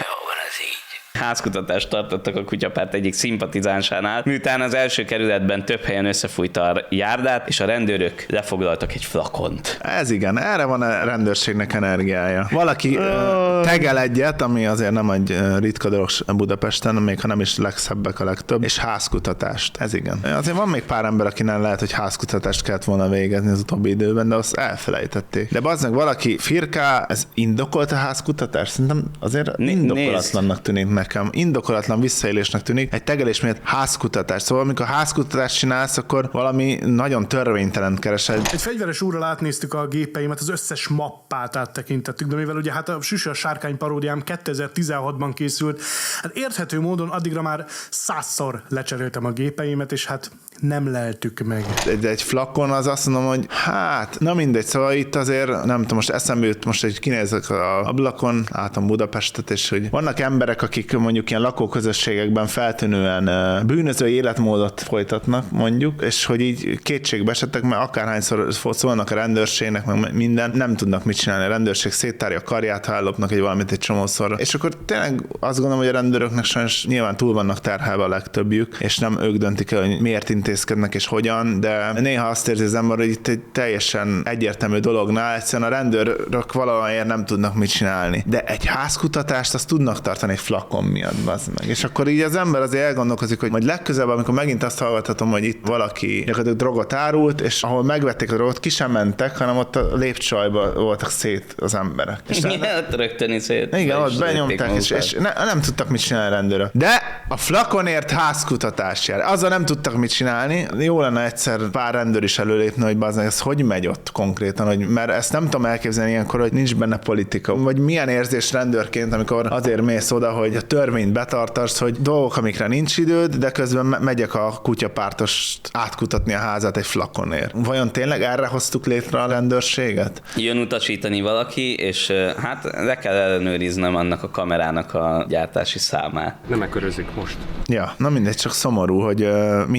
házkutatást tartottak a kutyapárt egyik szimpatizánsánál, miután az első kerületben több helyen összefújta a járdát, és a rendőrök lefoglaltak egy flakont. Ez igen, erre van a rendőrségnek energiája. Valaki uh, tegel egyet, ami azért nem egy ritka dolog Budapesten, még ha nem is legszebbek a legtöbb, és házkutatást. Ez igen. Azért van még pár ember, akinek lehet, hogy házkutatást kellett volna végezni az utóbbi időben, de azt elfelejtették. De bazdmeg valaki firká, ez indokolt a házkutatás? Szerintem azért indokolatlannak tűnik nekem. Indokolatlan visszaélésnek tűnik egy tegelés miatt házkutatás. Szóval amikor házkutatást csinálsz, akkor valami nagyon törvénytelen keresel. Egy fegyveres úrral átnéztük a gépeimet, az összes mappát áttekintettük, de mivel ugye hát a Süső a sárkány paródiám kétezer-tizenhatban készült, hát érthető módon addigra már százszor lecseréltem a gépeimet, és hát nem leltük meg. Egy, egy flakon az azt mondom, hogy hát, na mindegy, szóval itt azért, nem tudom, most eszembe jut, most egy kinézek a ablakon, látom Budapestet, és hogy vannak emberek, akik mondjuk ilyen lakóközösségekben feltűnően bűnözői életmódot folytatnak, mondjuk, és hogy így kétségbe esettek, mert akárhányszor szólnak a rendőrségnek, meg minden, nem tudnak mit csinálni. A rendőrség széttárja a karját, ha ellopnak egy valamit egy csomószor. És akkor tényleg azt gondolom, hogy a rendőröknek sajnos nyilván túl vannak terhelve a legtöbbjük, és nem ők döntik el, hogy miért intézkednek és hogyan, de néha azt érzi az ember, hogy itt egy teljesen egyértelmű dolognál egyszerűen a rendőrök valamiért nem tudnak mit csinálni. De egy házkutatást azt tudnak tartani egy flakon miatt, bazd meg. És akkor így az ember azért elgondolkozik, hogy majd legközelebb, amikor megint azt hallgathatom, hogy itt valaki gyakorlatilag drogot árult, és ahol megvették a drogot, ki sem mentek, hanem ott a lépcsőajban voltak szét az emberek. És igen, ott rögtön szét. Igen, ott benyomták, és, és ne, nem tudtak mit csinálni a rendőrök. De a flakonért házkutatás jár. Azzal nem tudtak mit csinálni. Jó lenne egyszer pár rendőr is előlépni, hogy bazd meg, ez hogy megy ott konkrétan, hogy, mert ezt nem tudom elképzelni ilyenkor, hogy nincs benne politika. Vagy milyen érzés rendőrként, amikor azért mész oda, hogy a törvényt betartasz, hogy dolgok, amikre nincs időd, de közben megyek a kutyapártost átkutatni a házát egy flakonért. Vajon tényleg erre hoztuk létre a rendőrséget? Jön utasítani valaki, és hát le kell ellenőriznem annak a kamerának a gyártási számát. Nem ekörözik most. Ja, na mindegy, csak szomorú, hogy minden szint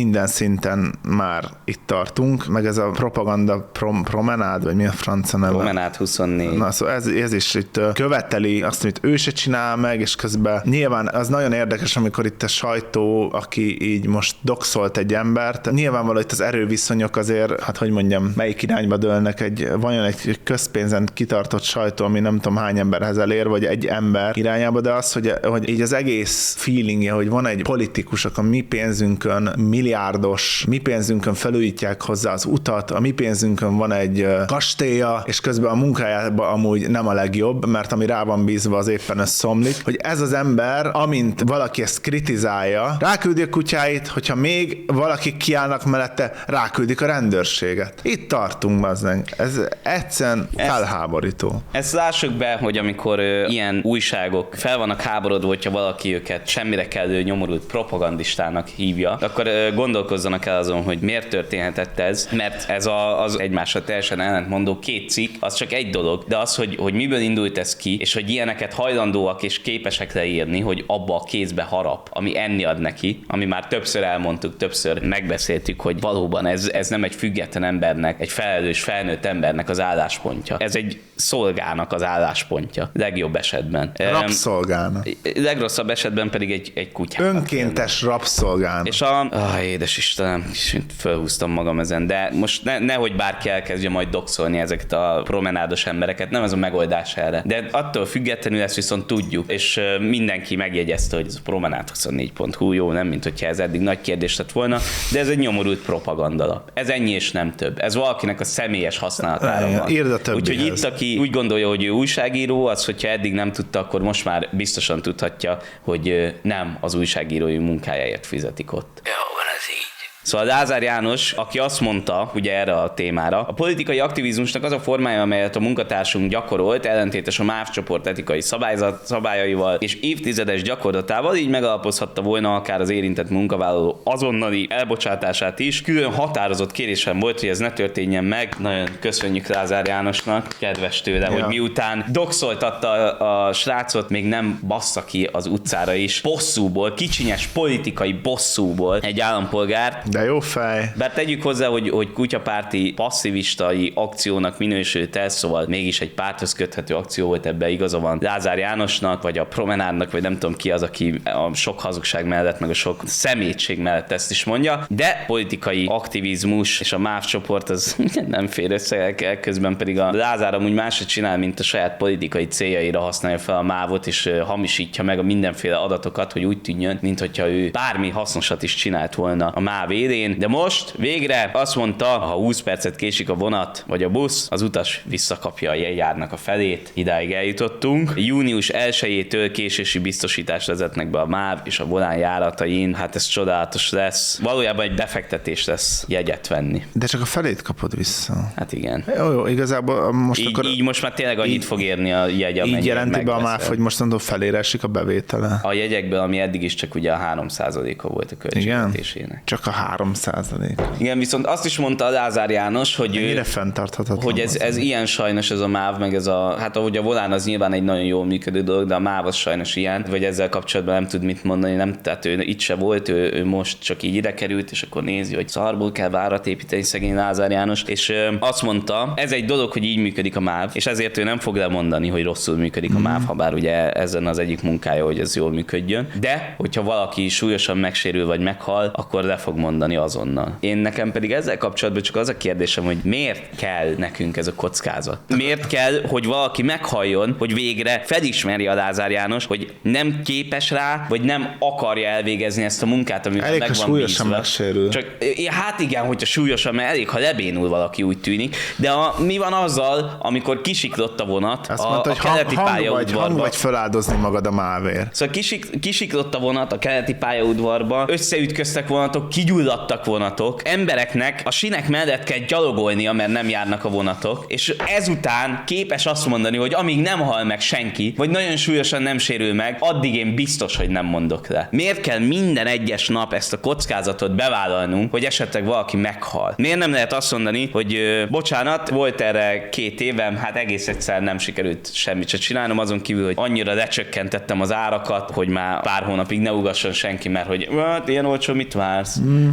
szinten már itt tartunk, meg ez a propaganda prom- promenád, vagy mi a franca neve? Promenád huszonnégy. Na, szóval ez, ez is itt követeli azt, amit ő se csinál meg, és közben nyilván az nagyon érdekes, amikor itt a sajtó, aki így most doxolt egy embert, nyilvánvaló itt az erőviszonyok azért, hát hogy mondjam, melyik irányba dőlnek, egy, vajon egy közpénzen kitartott sajtó, ami nem tudom hány emberhez elér, vagy egy ember irányába, de az, hogy, hogy így az egész feelingje, hogy van egy politikus, a mi pénzünkön milliárdos, mi pénzünkön felújítják hozzá az utat, a mi pénzünkön van egy kastélya, és közben a munkájában amúgy nem a legjobb, mert ami rá van bízva, az éppen összeomlik, hogy ez az ember, amint valaki ezt kritizálja, ráküldi a kutyáit, hogyha még valaki kiállnak mellette, ráküldik a rendőrséget. Itt tartunk, bazdmeg. Ez egyszerűen felháborító. Ezt lássuk be, hogy amikor ö, ilyen újságok fel vannak háborodva, hogyha valaki őket semmire kellő nyomorult propagandistának hívja, akkor ö, gondolkozzanak el azon, hogy miért történhetett ez, mert ez a, az egymásra teljesen ellentmondó két cikk, az csak egy dolog, de az, hogy, hogy miből indult ez ki, és hogy ilyeneket hajlandóak és képesek leírni, hogy abba a kézbe harap, ami enni ad neki, ami már többször elmondtuk, többször megbeszéltük, hogy valóban ez, ez nem egy független embernek, egy felelős, felnőtt embernek az álláspontja. Ez egy szolgának az álláspontja, legjobb esetben. Rabszolgának. Legrosszabb esetben pedig egy, egy kutyának. Önkéntes rabszolgának. És a... Ah, édes Istenem, fölhúztam magam ezen, de most ne, nehogy bárki elkezdje majd doxolni ezeket a promenádos embereket, nem ez a megoldás erre. De attól függetlenül ezt viszont tudjuk, és mindenki megjegyezte, hogy ez a promenád huszonnégy pont hu jó, nem mint hogyha ez eddig nagy kérdés lett volna, de ez egy nyomorult propagandalap. Ez ennyi és nem több. Ez valakinek a személyes használatára van. Írd a többihez. Úgyhogy itt, aki úgy gondolja, hogy ő újságíró, az, hogyha eddig nem tudta, akkor most már biztosan tudhatja, hogy nem az újságírói munkájáért fizetik ott. Jó, van ez így. Szóval Lázár János, aki azt mondta, ugye erre a témára, a politikai aktivizmusnak az a formája, amelyet a munkatársunk gyakorolt, ellentétes a MÁV csoport etikai szabályzat, szabályaival és évtizedes gyakorlatával, így megalapozhatta volna akár az érintett munkavállaló azonnali elbocsátását is. Külön határozott kérésem volt, hogy ez ne történjen meg. Nagyon köszönjük Lázár Jánosnak, kedves tőle, ja. hogy miután doxoltatta a, a srácot, még nem bassza ki az utcára is. Bosszúból, kicsinyes politikai bosszúból egy állampolgár. De jó fej. Bár tegyük hozzá, hogy, hogy kutyapárti passzivistai akciónak minősült ez, szóval mégis egy párthoz köthető akció volt, ebben igaza van Lázár Jánosnak, vagy a Promenádnak, vagy nem tudom ki az, aki a sok hazugság mellett, meg a sok szemétség mellett ezt is mondja, de politikai aktivizmus és a MÁV csoport az nem fér össze, közben pedig a Lázár amúgy máshogy csinál, mint a saját politikai céljaira használja fel a mávot, és hamisítja meg a mindenféle adatokat, hogy úgy tűnjön, mint hogyha ő bármi hasznosat is csinált volna a MÁV élén, de most végre azt mondta, ha húsz percet késik a vonat vagy a busz, az utas visszakapja a jegyárnak a felét. Idáig eljutottunk. június elsejétől késési biztosítást vezetnek be a MÁV és a volán járatain. Hát ez csodálatos lesz. Valójában egy befektetés lesz jegyet venni. De csak a felét kapod vissza. Hát igen. Jó, jó, igazából most így, akkor... Így most már tényleg annyit így, fog érni a jegy, amennyit így jelenti be a MÁV, hogy mostantól felére esik a bevétele. A jegyekből, ami eddig is csak ugye a három százaléka volt a költségvetésének. Igen? Csak a három százalék. Igen, viszont azt is mondta a Lázár János, hogy Mennyire fenntarthatatlan. Hogy ez, ez ilyen sajnos ez a MÁV, meg ez a, hát ahogy a volán az nyilván egy nagyon jól működő dolog, de a MÁV az sajnos ilyen, vagy ezzel kapcsolatban nem tud mit mondani, nem, tehát ő itt se volt, ő, ő most csak így ide került, és akkor nézi, hogy szarból kell várat építeni szegény Lázár János, és ö, azt mondta, ez egy dolog, hogy így működik a MÁV, és ezért ő nem fog lemondani, hogy rosszul működik a MÁV, ha bár ugye ezen az egyik munkája, hogy ez jól működjön, de hogyha valaki súlyosan megsérül vagy meghal, akkor le fog mondani azonnal. Én nekem pedig ezzel kapcsolatban csak az a kérdésem, hogy miért kell nekünk ez a kockázat? Miért kell, hogy valaki meghalljon, hogy végre felismeri a Lázár János, hogy nem képes rá, vagy nem akarja elvégezni ezt a munkát, amivel elég, meg van súlyosan bízva. megsérül. Csak, hát igen, hogyha súlyosan, mert elég, ha lebénul valaki, úgy tűnik. De a, mi van azzal, amikor kisiklott a vonat azt a, mondta, a hogy keleti hang, pályaudvarba? hang vagy feláldozni magad a mávért. Szóval kisik, kisiklott a vonat a keleti pályaudvarba, összeütköztek vonatok, kigyulladtak vonatok, embereknek a sinek mellett kell gyalogolnia, mert nem járnak a vonatok, és ezután képes azt mondani, hogy amíg nem hal meg senki, vagy nagyon súlyosan nem sérül meg, addig én biztos, hogy nem mondok le. Miért kell minden egyes nap ezt a kockázatot bevállalnunk, hogy esetleg valaki meghal? Miért nem lehet azt mondani, hogy ö, bocsánat, volt erre két évem, hát egész egyszer nem sikerült semmit se csinálnom, azon kívül, hogy annyira lecsökkentettem az árakat, hogy már pár hónapig ne ugasson senki, mert hogy hát ilyen olcsó, mit vársz? Mm.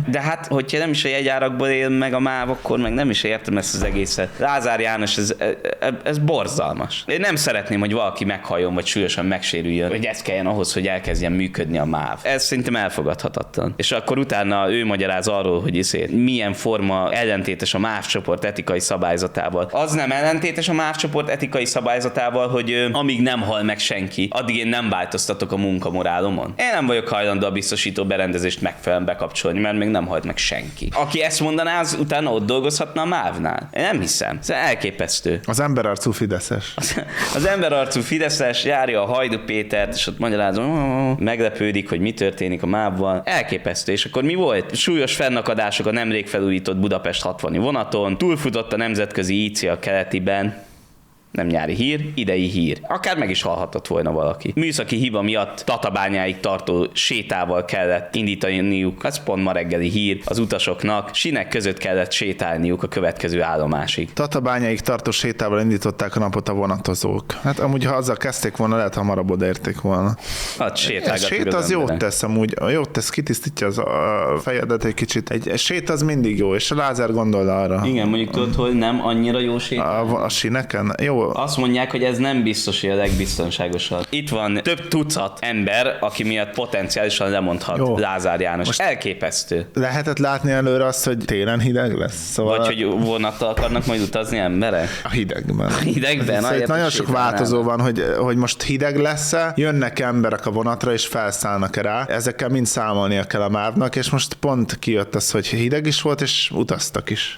De hát, hogyha nem is a jegyárakból él meg a MÁV, akkor meg nem is értem ezt az egészet. Lázár János, ez, ez, ez borzalmas. Én nem szeretném, hogy valaki meghalljon, vagy súlyosan megsérüljön, hogy ez kelljen ahhoz, hogy elkezdjen működni a MÁV. Ez szerintem elfogadhatatlan. És akkor utána ő magyaráz arról, hogy iszét, milyen forma ellentétes a MÁV csoport etikai szabályzatával. Az nem ellentétes a MÁV csoport etikai szabályzatával, hogy ö, amíg nem hal meg senki, addig én nem változtatok a munkamorálomon. Én nem vagyok hajlandó a biztosító berendezést megfelelően bekapcsolni, mert még nem halt meg senki. Aki ezt mondaná, az utána ott dolgozhatna a MÁV-nál. Én nem hiszem. Ez elképesztő. Az emberarcú fideszes. Az, az emberarcú fideszes járja a Hajdu Pétert, és ott magyarázom, meglepődik, hogy mi történik a MÁV-val. Elképesztő. És akkor mi volt? Súlyos fennakadások a nemrég felújított Budapest hatvani vonaton, túlfutott a nemzetközi í cé a keletiben, nem nyári hír, idei hír. Akár meg is halhatott volna valaki. Műszaki hiba miatt Tatabányáig tartó sétával kellett indítaniuk, ez pont ma reggeli hír, az utasoknak sinek között kellett sétálniuk a következő állomásig. Tatabányáig tartó sétával indították a napot a vonatozók. Hát amúgy, ha azzal kezdték volna, lehet hamarabb odaérték volna. Hát sétálgatni. Sét az jót tesz amúgy, jót tesz, kitisztítja az a fejedet egy kicsit. Egy, egy sét az mindig jó, és a Lázár gondol arra. Igen, mondjuk tudod, hogy nem annyira jó sétálni. A, a sineken? Jó. Azt mondják, hogy ez nem biztos, hogy a legbiztonságosabb. Itt van több tucat ember, aki miatt potenciálisan lemondhat Jó. Lázár János. Most elképesztő. Lehetett látni előre azt, hogy télen hideg lesz? Szóval Vagy hogy vonattal akarnak majd utazni emberek? a hidegben. A hidegben? Szóval itt nagyon sok változó van, hogy, hogy most hideg lesz-e, jönnek emberek a vonatra és felszállnak rá. Ezekkel mind számolnia kell a mávnak, és most pont kijött az, hogy hideg is volt, és utaztak is.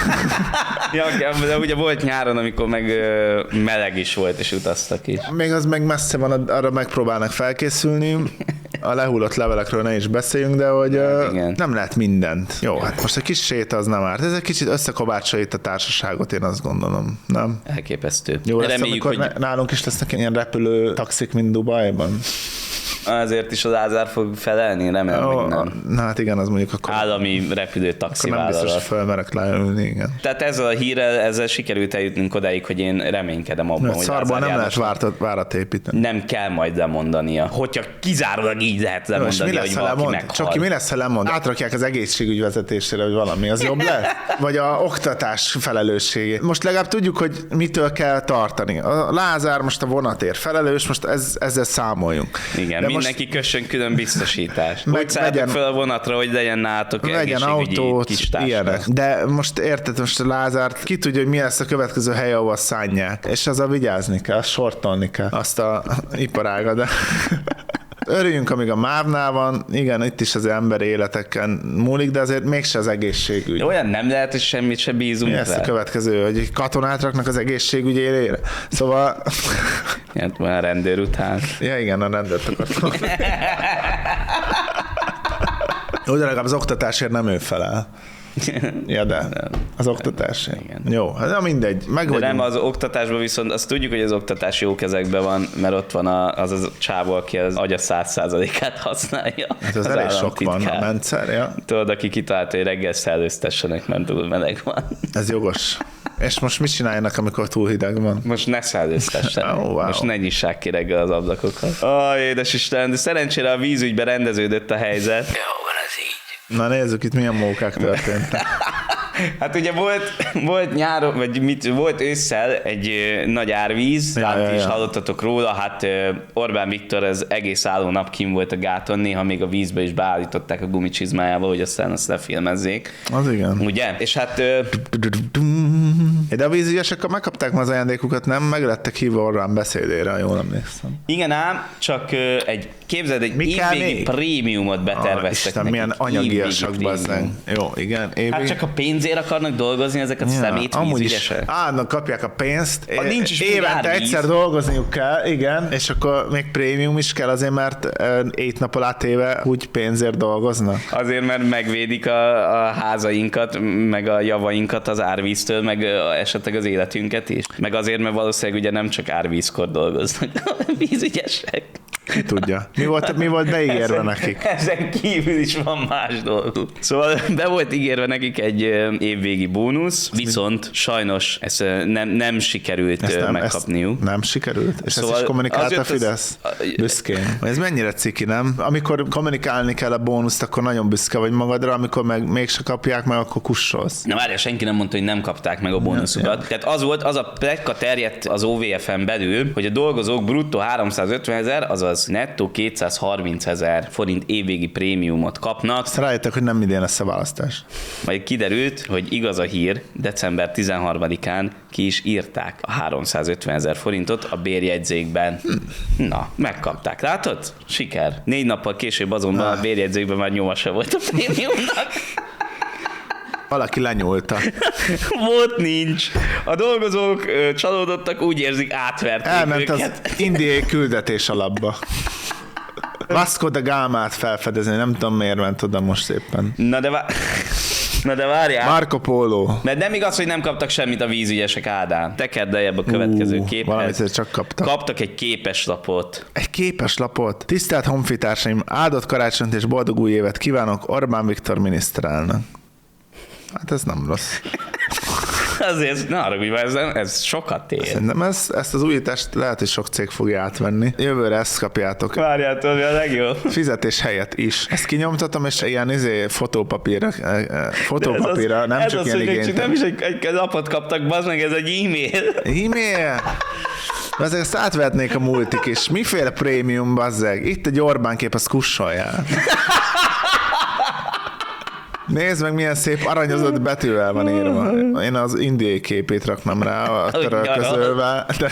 Ja, de ugye volt nyáron, amikor meg ö, meleg is volt, és utaztak is. Még az meg messze van, arra megpróbálnak felkészülni. A lehullott levelekről ne is beszéljünk, de hogy uh, nem lehet mindent. Jó, hát most egy kis séta az nem árt. Ez egy kicsit összekovácsolja itt a társaságot, én azt gondolom. Nem? Elképesztő. Jó lesz, reméljük, amikor hogy... nálunk is lesznek ilyen repülő taxik, mint Dubajban. Azért is az Lázár fog felelni, remélem, Ó, még nem. Na hát igen, az mondjuk akkor... Állami repülő taxi Akkor nem biztos, hogy vállalat. fölmerek leülni, igen. Tehát ezzel a hírrel, ezzel sikerült eljutnunk odáig, hogy én reménykedem abban, hogy Szarból Lázár nem lehet Jánosnak várat, várat építeni. nem kell majd lemondania. Hogyha kizárólag így lehet Jó, és mi lemondania, lesz, hogy ha valaki lemond? meghal. Csak ki mi lesz, ha lemond? Átrakják az egészségügy vezetésére, hogy valami, az jobb lesz? Vagy a oktatás felelősségét. Most legalább tudjuk, hogy mitől kell tartani. A Lázár most a vonatért felelős, most ez, ezzel számoljunk. Igen, De mindenki most... kössön külön biztosítást. Meg- Úgy szálltok vegyen- fel a vonatra, hogy legyen nálatok Vegyen egészségügyi autót, kis táska. ilyenek. De most érted, most a Lázárt, ki tudja, hogy mi lesz a következő hely, ahol szánják. És azzal vigyázni kell, sortolni kell azt a iparágat. De... Örüljünk, amíg a mávnál van. Igen, itt is az ember életeken múlik, de azért mégse az egészségügy. De olyan nem lehet, hogy semmit se bízunk Mi lesz a rá. következő, hogy egy katonát raknak az egészségügy élére? Szóval... Hát van a rendőr után. Ja igen, a rendőrt akartam. Jó, de legalább az oktatásért nem ő felel. Ja, de az oktatásért. Igen. Jó, hát na mindegy. Meg De vagyunk. nem, az oktatásban viszont azt tudjuk, hogy az oktatás jó kezekben van, mert ott van a, az a csávó, aki az agya száz százalékát használja. Hát az, az elég sok van, a Mencer, ja. Tudod, aki kitalálta, hogy reggel szellőztessenek, mert túl meleg van. Ez jogos. És most mit csináljanak, amikor túl hideg van? Most ne szellőztessenek. Oh, wow. Most ne nyissák ki reggel az ablakokat. Ó, oh, édes Isten, de szerencsére a vízügyben rendeződött a helyzet. Jó van ez így. Na nézzük, itt milyen mókák történtek. Hát ugye volt, volt nyáron, vagy mit, volt ősszel egy ö, nagy árvíz, Ja, hát ja, is ja. hallottatok róla, hát ö, Orbán Viktor az egész álló nap kim volt a gáton, néha még a vízbe is beállították a gumicsizmájával, hogy aztán azt lefilmezzék. Az igen. Ugye? És hát ö, De a vízügyesek megkapták ma az ajándékukat, nem? Meg lettek hívva Orbán beszédére, ha jól emlékszem. igen ám, csak ö, egy, képzeld, egy Mi kell évvégi még? prémiumot Ah, beterveztek Isten, nekik. milyen anyagiasak Évvégi bazzeg. prémium. Jó, igen. Évig... Hát csak a pénzért akarnak dolgozni ezeket a szemét amúgy is vízügyesek? állnak, kapják a pénzt. Ha nincs is évente árvíz. egyszer dolgozniuk kell, igen, és akkor még prémium is kell azért, mert ét nap alá téve úgy pénzért dolgoznak. Azért, mert megvédik a, a házainkat, meg a javainkat az árvíztől, meg ö, esetleg az életünket is. Meg azért, mert valószínűleg ugye nem csak árvízkor dolgoznak a vízügyesek. Ki tudja. Mi volt, mi volt beígérve ezen, nekik? Ezen kívül is van más dolguk. Szóval be volt ígérve nekik egy ö, évvégi bónusz, viszont sajnos ezt ö, nem, nem sikerült Ezt ö, nem, megkapniuk. Ezt nem sikerült? És Szóval ezt is kommunikálta a azért Fidesz? az- Büszkén. Ez mennyire ciki, nem? Amikor kommunikálni kell a bónuszt, akkor nagyon büszke vagy magadra, amikor meg mégse kapják meg, akkor kussolsz. Na várjál, senki nem mondta, hogy nem kapták meg a bónuszukat. Tehát az volt, az a pletyka terjedt az o vé ef en belül, hogy a dolgozók bruttó háromszázötven ezer, azaz nettó kétszázharminc ezer forint évvégi prémiumot kapnak. Aztán rájöttek, hogy nem idén lesz a választás. Majd kiderült, hogy igaz a hír, december tizenharmadikán ki is írták a háromszázötven ezer forintot a bérjegyzékben. Na, megkapták. Látod? Siker. Négy nappal később azonban a bérjegyzékben már nyoma se volt a prémiumnak. Valaki lenyúlta. Volt nincs. A dolgozók ö, csalódottak, úgy érzik, átverték Elment őket. az indiai küldetés alapba. Vasco da Gamát felfedezni, nem tudom miért ment oda most éppen. Na de, vá- Na de várjál. Marco Polo. Mert nem igaz, hogy nem kaptak semmit a vízügyesek, Ádám. Tekerd eljebb a következő Ú, képhez. valamit csak kaptak. Kaptak egy képeslapot. Egy képeslapot. Tisztelt honfitársaim, áldott karácsonyt és boldog új évet kívánok Orbán Viktor miniszterelnök. Hát ez nem rossz. Azért, ne haragudj, ez, nem- ez sokat ér. Szerintem ez, ezt az újítást lehet, hogy sok cég fogja átvenni. Jövőre ezt kapjátok. Várjátok, mi a legjobb? Fizetés helyett is. Ezt kinyomtatom, és ilyen izé, fotópapírra, eh, eh, fotópapírra, nem ez csak az, ilyen hogy ők igényt. nem is egy, egy lapot kaptak, bazd meg, ez egy e-mail. E-mail? Ezek ezt átvetnék a multik is. Miféle prémium, bazzeg? Itt egy Orbán kép, azt kussoljál. Nézd meg, milyen szép aranyozott betűvel van írva. Én az indiai képét raknám rá a törölközővel. De...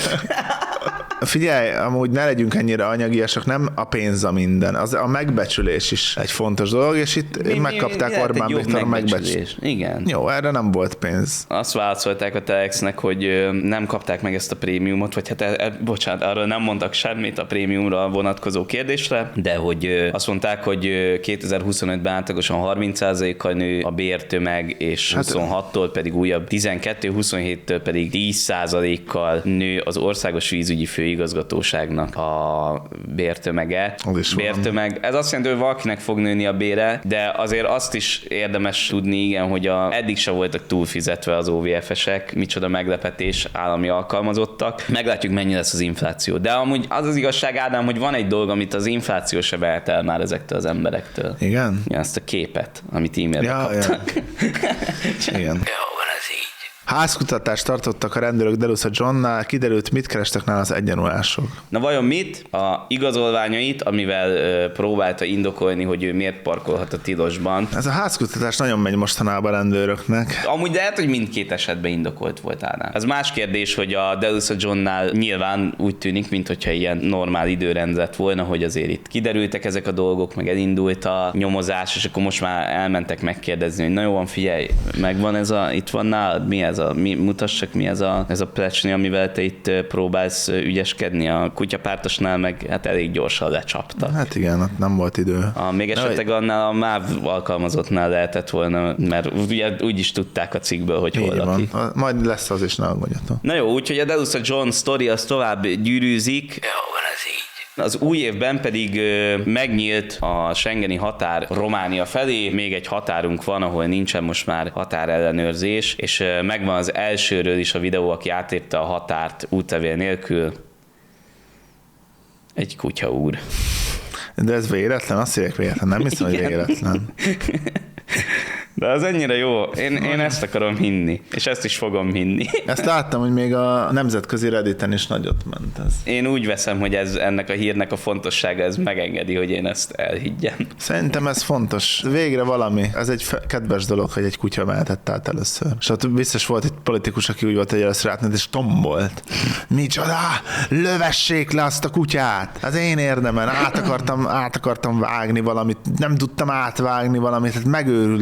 Figyelj, amúgy ne legyünk ennyire anyagiasak, nem a pénz a minden. Az, a megbecsülés is egy fontos dolog, és itt Mi- mi- megkapták lehet Orbán egy jobb Viktor megbecsülést. megbecsülés. Igen. Jó, erre nem volt pénz. Azt válaszolták a Telexnek, hogy ö, nem kapták meg ezt a prémiumot, vagy hát, e, e, bocsánat, arról nem mondtak semmit a prémiumra vonatkozó kérdésre, de hogy ö, azt mondták, hogy ö, kétezer-huszonötben átlagosan harminc százalékkal nő a bértömeg, és Hát- huszonhattól pedig újabb tizenkettő huszonhéttől pedig tíz százalékkal nő az Országos Vízügyi Főigazgatóságnak a bértömege. Az is van. Bértömeg. Ez azt jelenti, hogy valakinek fog nőni a bére, de azért azt is érdemes tudni, igen, hogy a, eddig se voltak túlfizetve az o vé ef-esek, micsoda meglepetés, állami alkalmazottak. Meglátjuk, mennyi lesz az infláció. De amúgy az az igazság, Ádám, hogy van egy dolog, amit az infláció se vehet el már ezektől az emberektől. Igen? Ja, azt a képet, amit e-mailbe Ja, kaptak. Igen. Házkutatást tartottak a rendőrök Delusa Johnnál, kiderült, mit kerestek nála az egyenulások. Na vajon mit? A igazolványait, amivel ö, próbálta indokolni, hogy ő miért parkolhat a tilosban. Ez a házkutatás nagyon megy mostanában a rendőröknek. Amúgy de lehet, hogy mindkét esetben indokolt volt Ádám. Ez más kérdés, hogy a Delusa Johnnál nyilván úgy tűnik, mintha ilyen normál időrend lett volna, hogy azért itt kiderültek ezek a dolgok, meg elindult a nyomozás, és akkor most már elmentek megkérdezni, hogy na jó van, figyelj, megvan ez a, itt van nálad, mi ez a, mi, mutass csak, mi ez a, ez a plecsni, amivel te itt ö, próbálsz ö, ügyeskedni. A kutyapártosnál meg hát elég gyorsan lecsapta. Hát igen, ott nem volt idő. A, még esetleg annál a MÁV alkalmazottnál lehetett volna, mert ugye úgy is tudták a cikkből, hogy hol Így lakik. van. Majd lesz az is, ne aggódjatok. Na jó, úgyhogy a Delusa John sztori az tovább gyűrűzik. Az új évben pedig ö, megnyílt a schengeni határ Románia felé, még egy határunk van, ahol nincsen most már határellenőrzés, és ö, megvan az elsőről is a videó, aki átépte a határt útlevél nélkül. Egy kutya úr. De ez véletlen? Azt hívják véletlen. Nem hiszem, hogy Igen. véletlen. De az ennyire jó. Én, én ezt akarom hinni, és ezt is fogom hinni. Ezt láttam, hogy még a nemzetközi Redditen is nagyot ment ez. Én úgy veszem, hogy ez, ennek a hírnek a fontossága ez megengedi, hogy én ezt elhiggyem. Szerintem ez fontos. Végre valami. Ez egy fe- kedves dolog, hogy egy kutya mehetett át először. És ott biztos volt egy politikus, aki úgy volt, hogy először átment, és tombolt. Micsoda? Lövessék le azt a kutyát! Az én érdemen. Át akartam, át akartam vágni valamit. Nem tudtam átvágni valamit. Hát megőrülök. Miért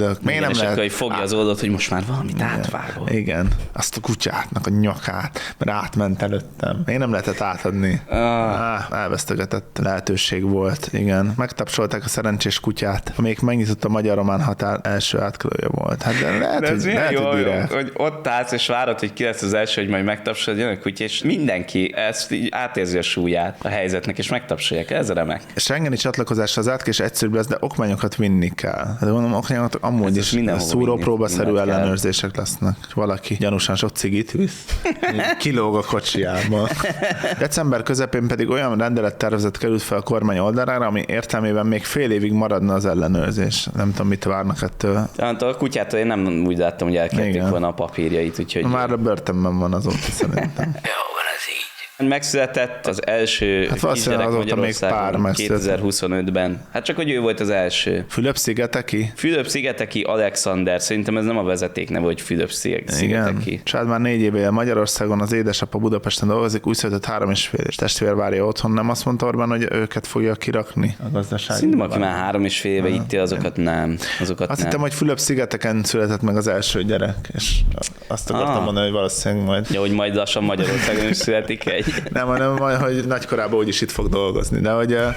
nem és lehet... akkor, hogy fogja az oldalt, hogy most már valamit Igen. átvágom. Igen, azt a kutyátnak a nyakát, mert átment előttem. Én nem lehetett átadni. Ah. Ah, elvesztegetett lehetőség volt, igen. Megtapsolták a szerencsés kutyát, amelyik megnyitott a magyar-román határ első átkelője volt. Hát de lehet, de ez hogy, lehet, jó, hogy, jó, direkt. hogy ott állsz, és várod, hogy ki lesz az első, hogy majd megtapsolod, jön a kutya, és mindenki ezt így átérzi a súlyát a helyzetnek, és megtapsolják. Ez remek. Schengeni csatlakozásra az átkés egyszerűbb lesz, de okmányokat vinni kell. Hát mondom, okmányokat amúgy Ez is mindenhova szúrópróbaszerű vinni kell. ellenőrzések lesznek. Valaki gyanúsan sok cigit visz, kilóg a kocsiában. December közepén pedig olyan rendelettervezet került fel a kormány oldalára, ami értelmében még fél évig maradna az ellenőrzés. Nem tudom, mit várnak ettől. Tehát a kutyától én nem úgy láttam, hogy elkérték Igen. volna a papírjait, úgyhogy... Már a börtönben van azóta szerintem. Megszületett az első Hát valószínűleg kisgyerek azóta még pár Magyarországon megszületett. kétezer-huszonötben. Hát csak, hogy ő volt az első. Fülöp-szigeteki? Fülöp-szigeteki Alexander. Szerintem ez nem a vezeték neve, hogy Igen. Fülöp-szigeteki. Család már négy éve él Magyarországon, az édesapa Budapesten dolgozik, újszülött három és fél és testvér várja otthon. Nem azt mondta Orbán, hogy őket fogja kirakni a gazdaságban? Szerintem, aki már három és fél éve itt él, azokat nem. Azokat Azt nem. hittem, hogy Fülöp-szigeteken született meg az első gyerek, és azt akartam Ah. mondani, hogy valószínűleg majd... Ja, hogy majd lassan Magyarországon is születik egy. Nem, hanem majd, hogy nagykorában úgyis itt fog dolgozni, de hogy... eh,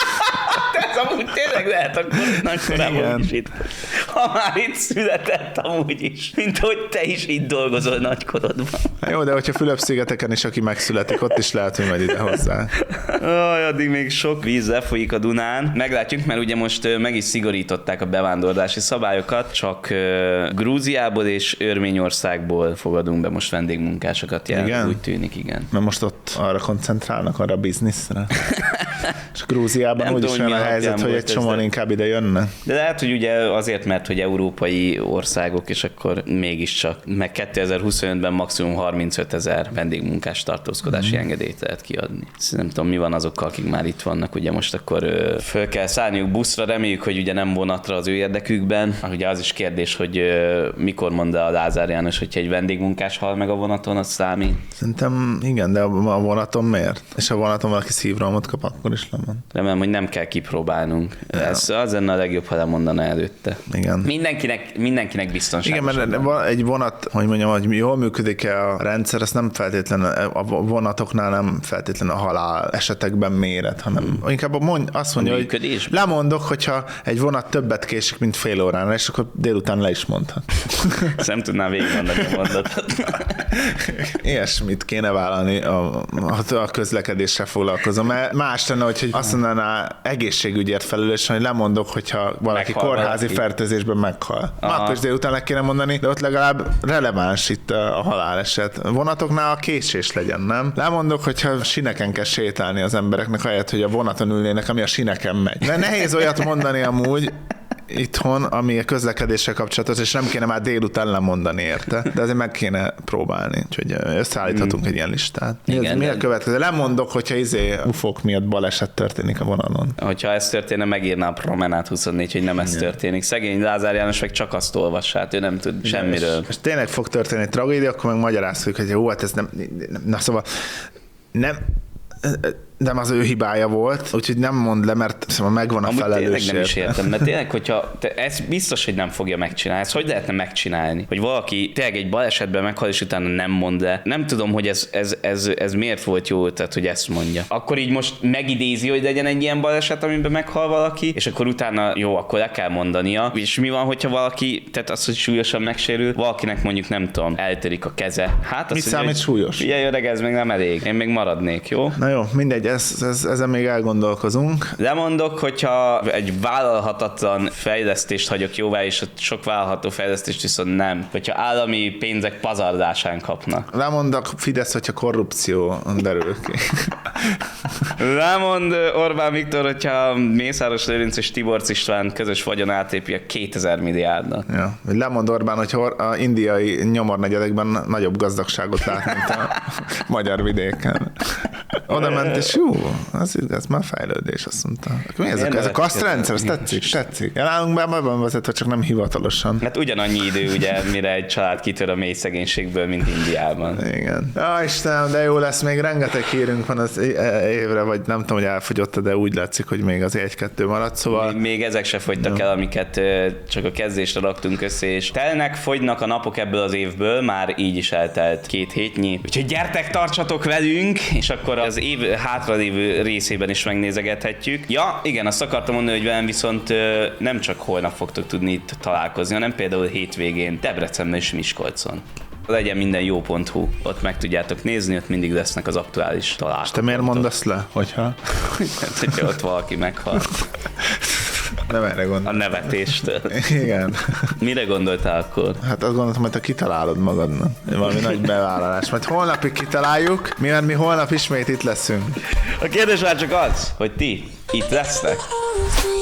Ez amúgy tényleg lehet, akkor nagykorában Igen. is itt. Ha már itt született amúgy is. Mint hogy te is itt dolgozol nagykorodban. Jó, de hogyha Fülöp-szigeteken is, aki megszületik, ott is lehet, hogy majd ide hozzá. Aj, addig még sok víz lefolyik a Dunán. Meglátjuk, mert ugye most ö, meg is szigorították a bevándorlási szabályokat, csak ö, Grúziából és Örményországból fogadunk be most vendégmunkásokat. Jelen, Igen? úgy tűnik, igen. Mert most ott arra koncentrálnak, arra a bizniszre. És Grúziában Nem úgyis tudom, olyan a mi helyzet, alapján hogy egy volt ez, csomóan de- inkább ide jönne. De lehet, hogy ugye azért, mert hogy európai országok, és akkor mégiscsak, meg kétezer-huszonötben maximum harmincöt ezer vendégmunkás tartózkodási mm. engedélyt lehet kiadni. Szóval nem tudom, mi van azokkal, akik már itt vannak, ugye most akkor ö, föl kell szállniuk buszra, reméljük, hogy ugye nem vonatra az ő érdekükben. Ugye az is kérdés, hogy ö, mikor mondta a Lázár János, hogyha egy vendégmunkás hal meg a vonaton, az számít. Szerintem igen, de a vonaton miért? És ha a vonaton valaki szívrohamot kap, akkor is lemond. Remélem, hogy nem kell kipróbálnunk. Ja. Ez az lenne a legjobb, ha lemondaná előtte. Igen. Mindenkinek, mindenkinek biztonságos. Igen, mert van egy vonat, hogy mondjam, hogy jól működik-e a rendszer, ez nem feltétlenül, a vonatoknál nem feltétlenül a halál esetekben méret, hanem hmm. inkább a mond, azt mondja, hogy működésben. lemondok, hogyha egy vonat többet késik, mint fél órán, és akkor délután le is mondhat. Ezt nem tudnám végigmondani a mondatot. Ilyesmit kéne vállalni, a, a, a közlekedéssel foglalkozom. Mert más lenne, hogy azt mondaná egészségügyért felelősen, hogy lemondok, hogyha valaki Meghal kórházi valaki. fertőzésben meghal. Aha. Akkor is délután le kéne mondani, de ott legalább releváns itt a haláleset. Vonatoknál a késés legyen, nem? Lemondok, hogyha sineken kell sétálni az embereknek, ahelyett, hogy a vonaton ülnének, ami a sineken megy. De nehéz olyat mondani amúgy, itthon, ami a közlekedéssel kapcsolatos, és nem kéne már délután lemondani érte, de azért meg kéne próbálni. Úgyhogy összeállíthatunk mm. egy ilyen listát. Mi, Igen, az, mi de- a következő? Lemondok, hogyha izé ufók miatt baleset történik a vonalon. Hogyha ez történne, megírná a Promenát huszonnégy, hogy nem ez történik. Szegény Lázár János meg csak azt olvassa, hát ő nem tud semmiről. És, és tényleg fog történni egy tragédia, akkor meg magyaráztuk, hogy jó, hát ez nem, nem na szóval nem, nem az ő hibája volt, úgyhogy nem mond le, mert szóval megvan a Amúgy tényleg felelősség. nem is értem, mert tényleg, hogyha te, ez biztos, hogy nem fogja megcsinálni. Ezt hogy lehetne megcsinálni? Hogy valaki tényleg egy balesetben meghal, és utána nem mond le. Nem tudom, hogy ez, ez, ez, ez miért volt jó ötlet, hogy ezt mondja. Akkor így most megidézi, hogy legyen egy ilyen baleset, amiben meghal valaki, és akkor utána jó, akkor le kell mondania. És mi van, hogyha valaki, tehát az, hogy súlyosan megsérül, valakinek mondjuk nem tudom, eltörik a keze. Hát Mi azt számít hogy súlyos? Figyelj, öreg, ez még nem elég. Én még maradnék, jó? Na jó, mindegy, ez, ez, ezen még elgondolkozunk. Lemondok, hogyha egy vállalhatatlan fejlesztést hagyok jóvá, és a sok vállalható fejlesztést viszont nem. Hogyha állami pénzek pazarlásán kapnak. Lemondok Fidesz, hogyha korrupció derül ki. Lemond Orbán Viktor, hogyha Mészáros Lőrinc és Tiborcs István közös vagyon átépi a kétezer milliárdnak. Ja. Lemond Orbán, hogyha a indiai nyomornegyedekben nagyobb gazdagságot lát, mint a magyar vidéken. Oda ment, és jó, az igaz, már fejlődés, azt mondta. Mi ez, a, ez a kasztrendszer, ez tetszik, tetszik. Nálunk be van vezetve, csak nem hivatalosan. Hát ugyanannyi idő, ugye, mire egy család kitör a mély szegénységből, mint Indiában. Igen. Ja, Istenem, de jó lesz, még rengeteg hírünk van az évre, vagy nem tudom, hogy elfogyott, de úgy látszik, hogy még az egy-kettő maradt, szóval... Még, még ezek se fogytak el, amiket csak a kezdésre raktunk össze, és telnek, fogynak a napok ebből az évből, már így is eltelt két hétnyi. Úgyhogy gyertek, tartsatok velünk, és akkor az év hátralévő részében is megnézegethetjük. Ja, igen, azt akartam mondani, hogy velem viszont nem csak holnap fogtok tudni itt találkozni, hanem például hétvégén Debrecenben és Miskolcon. Legyen minden jó pont hu. Ott meg tudjátok nézni, ott mindig lesznek az aktuális találkozók. És te miért mondasz le, hogyha? Hát, hogyha ott valaki meghal. Nem erre gondoltam. A nevetéstől. Igen. Mire gondoltál akkor? Hát azt gondoltam, hogy te kitalálod magadnak. Valami nagy bevállalás. Majd holnapig kitaláljuk, mivel mi holnap ismét itt leszünk. A kérdés már csak az, hogy ti itt lesztek.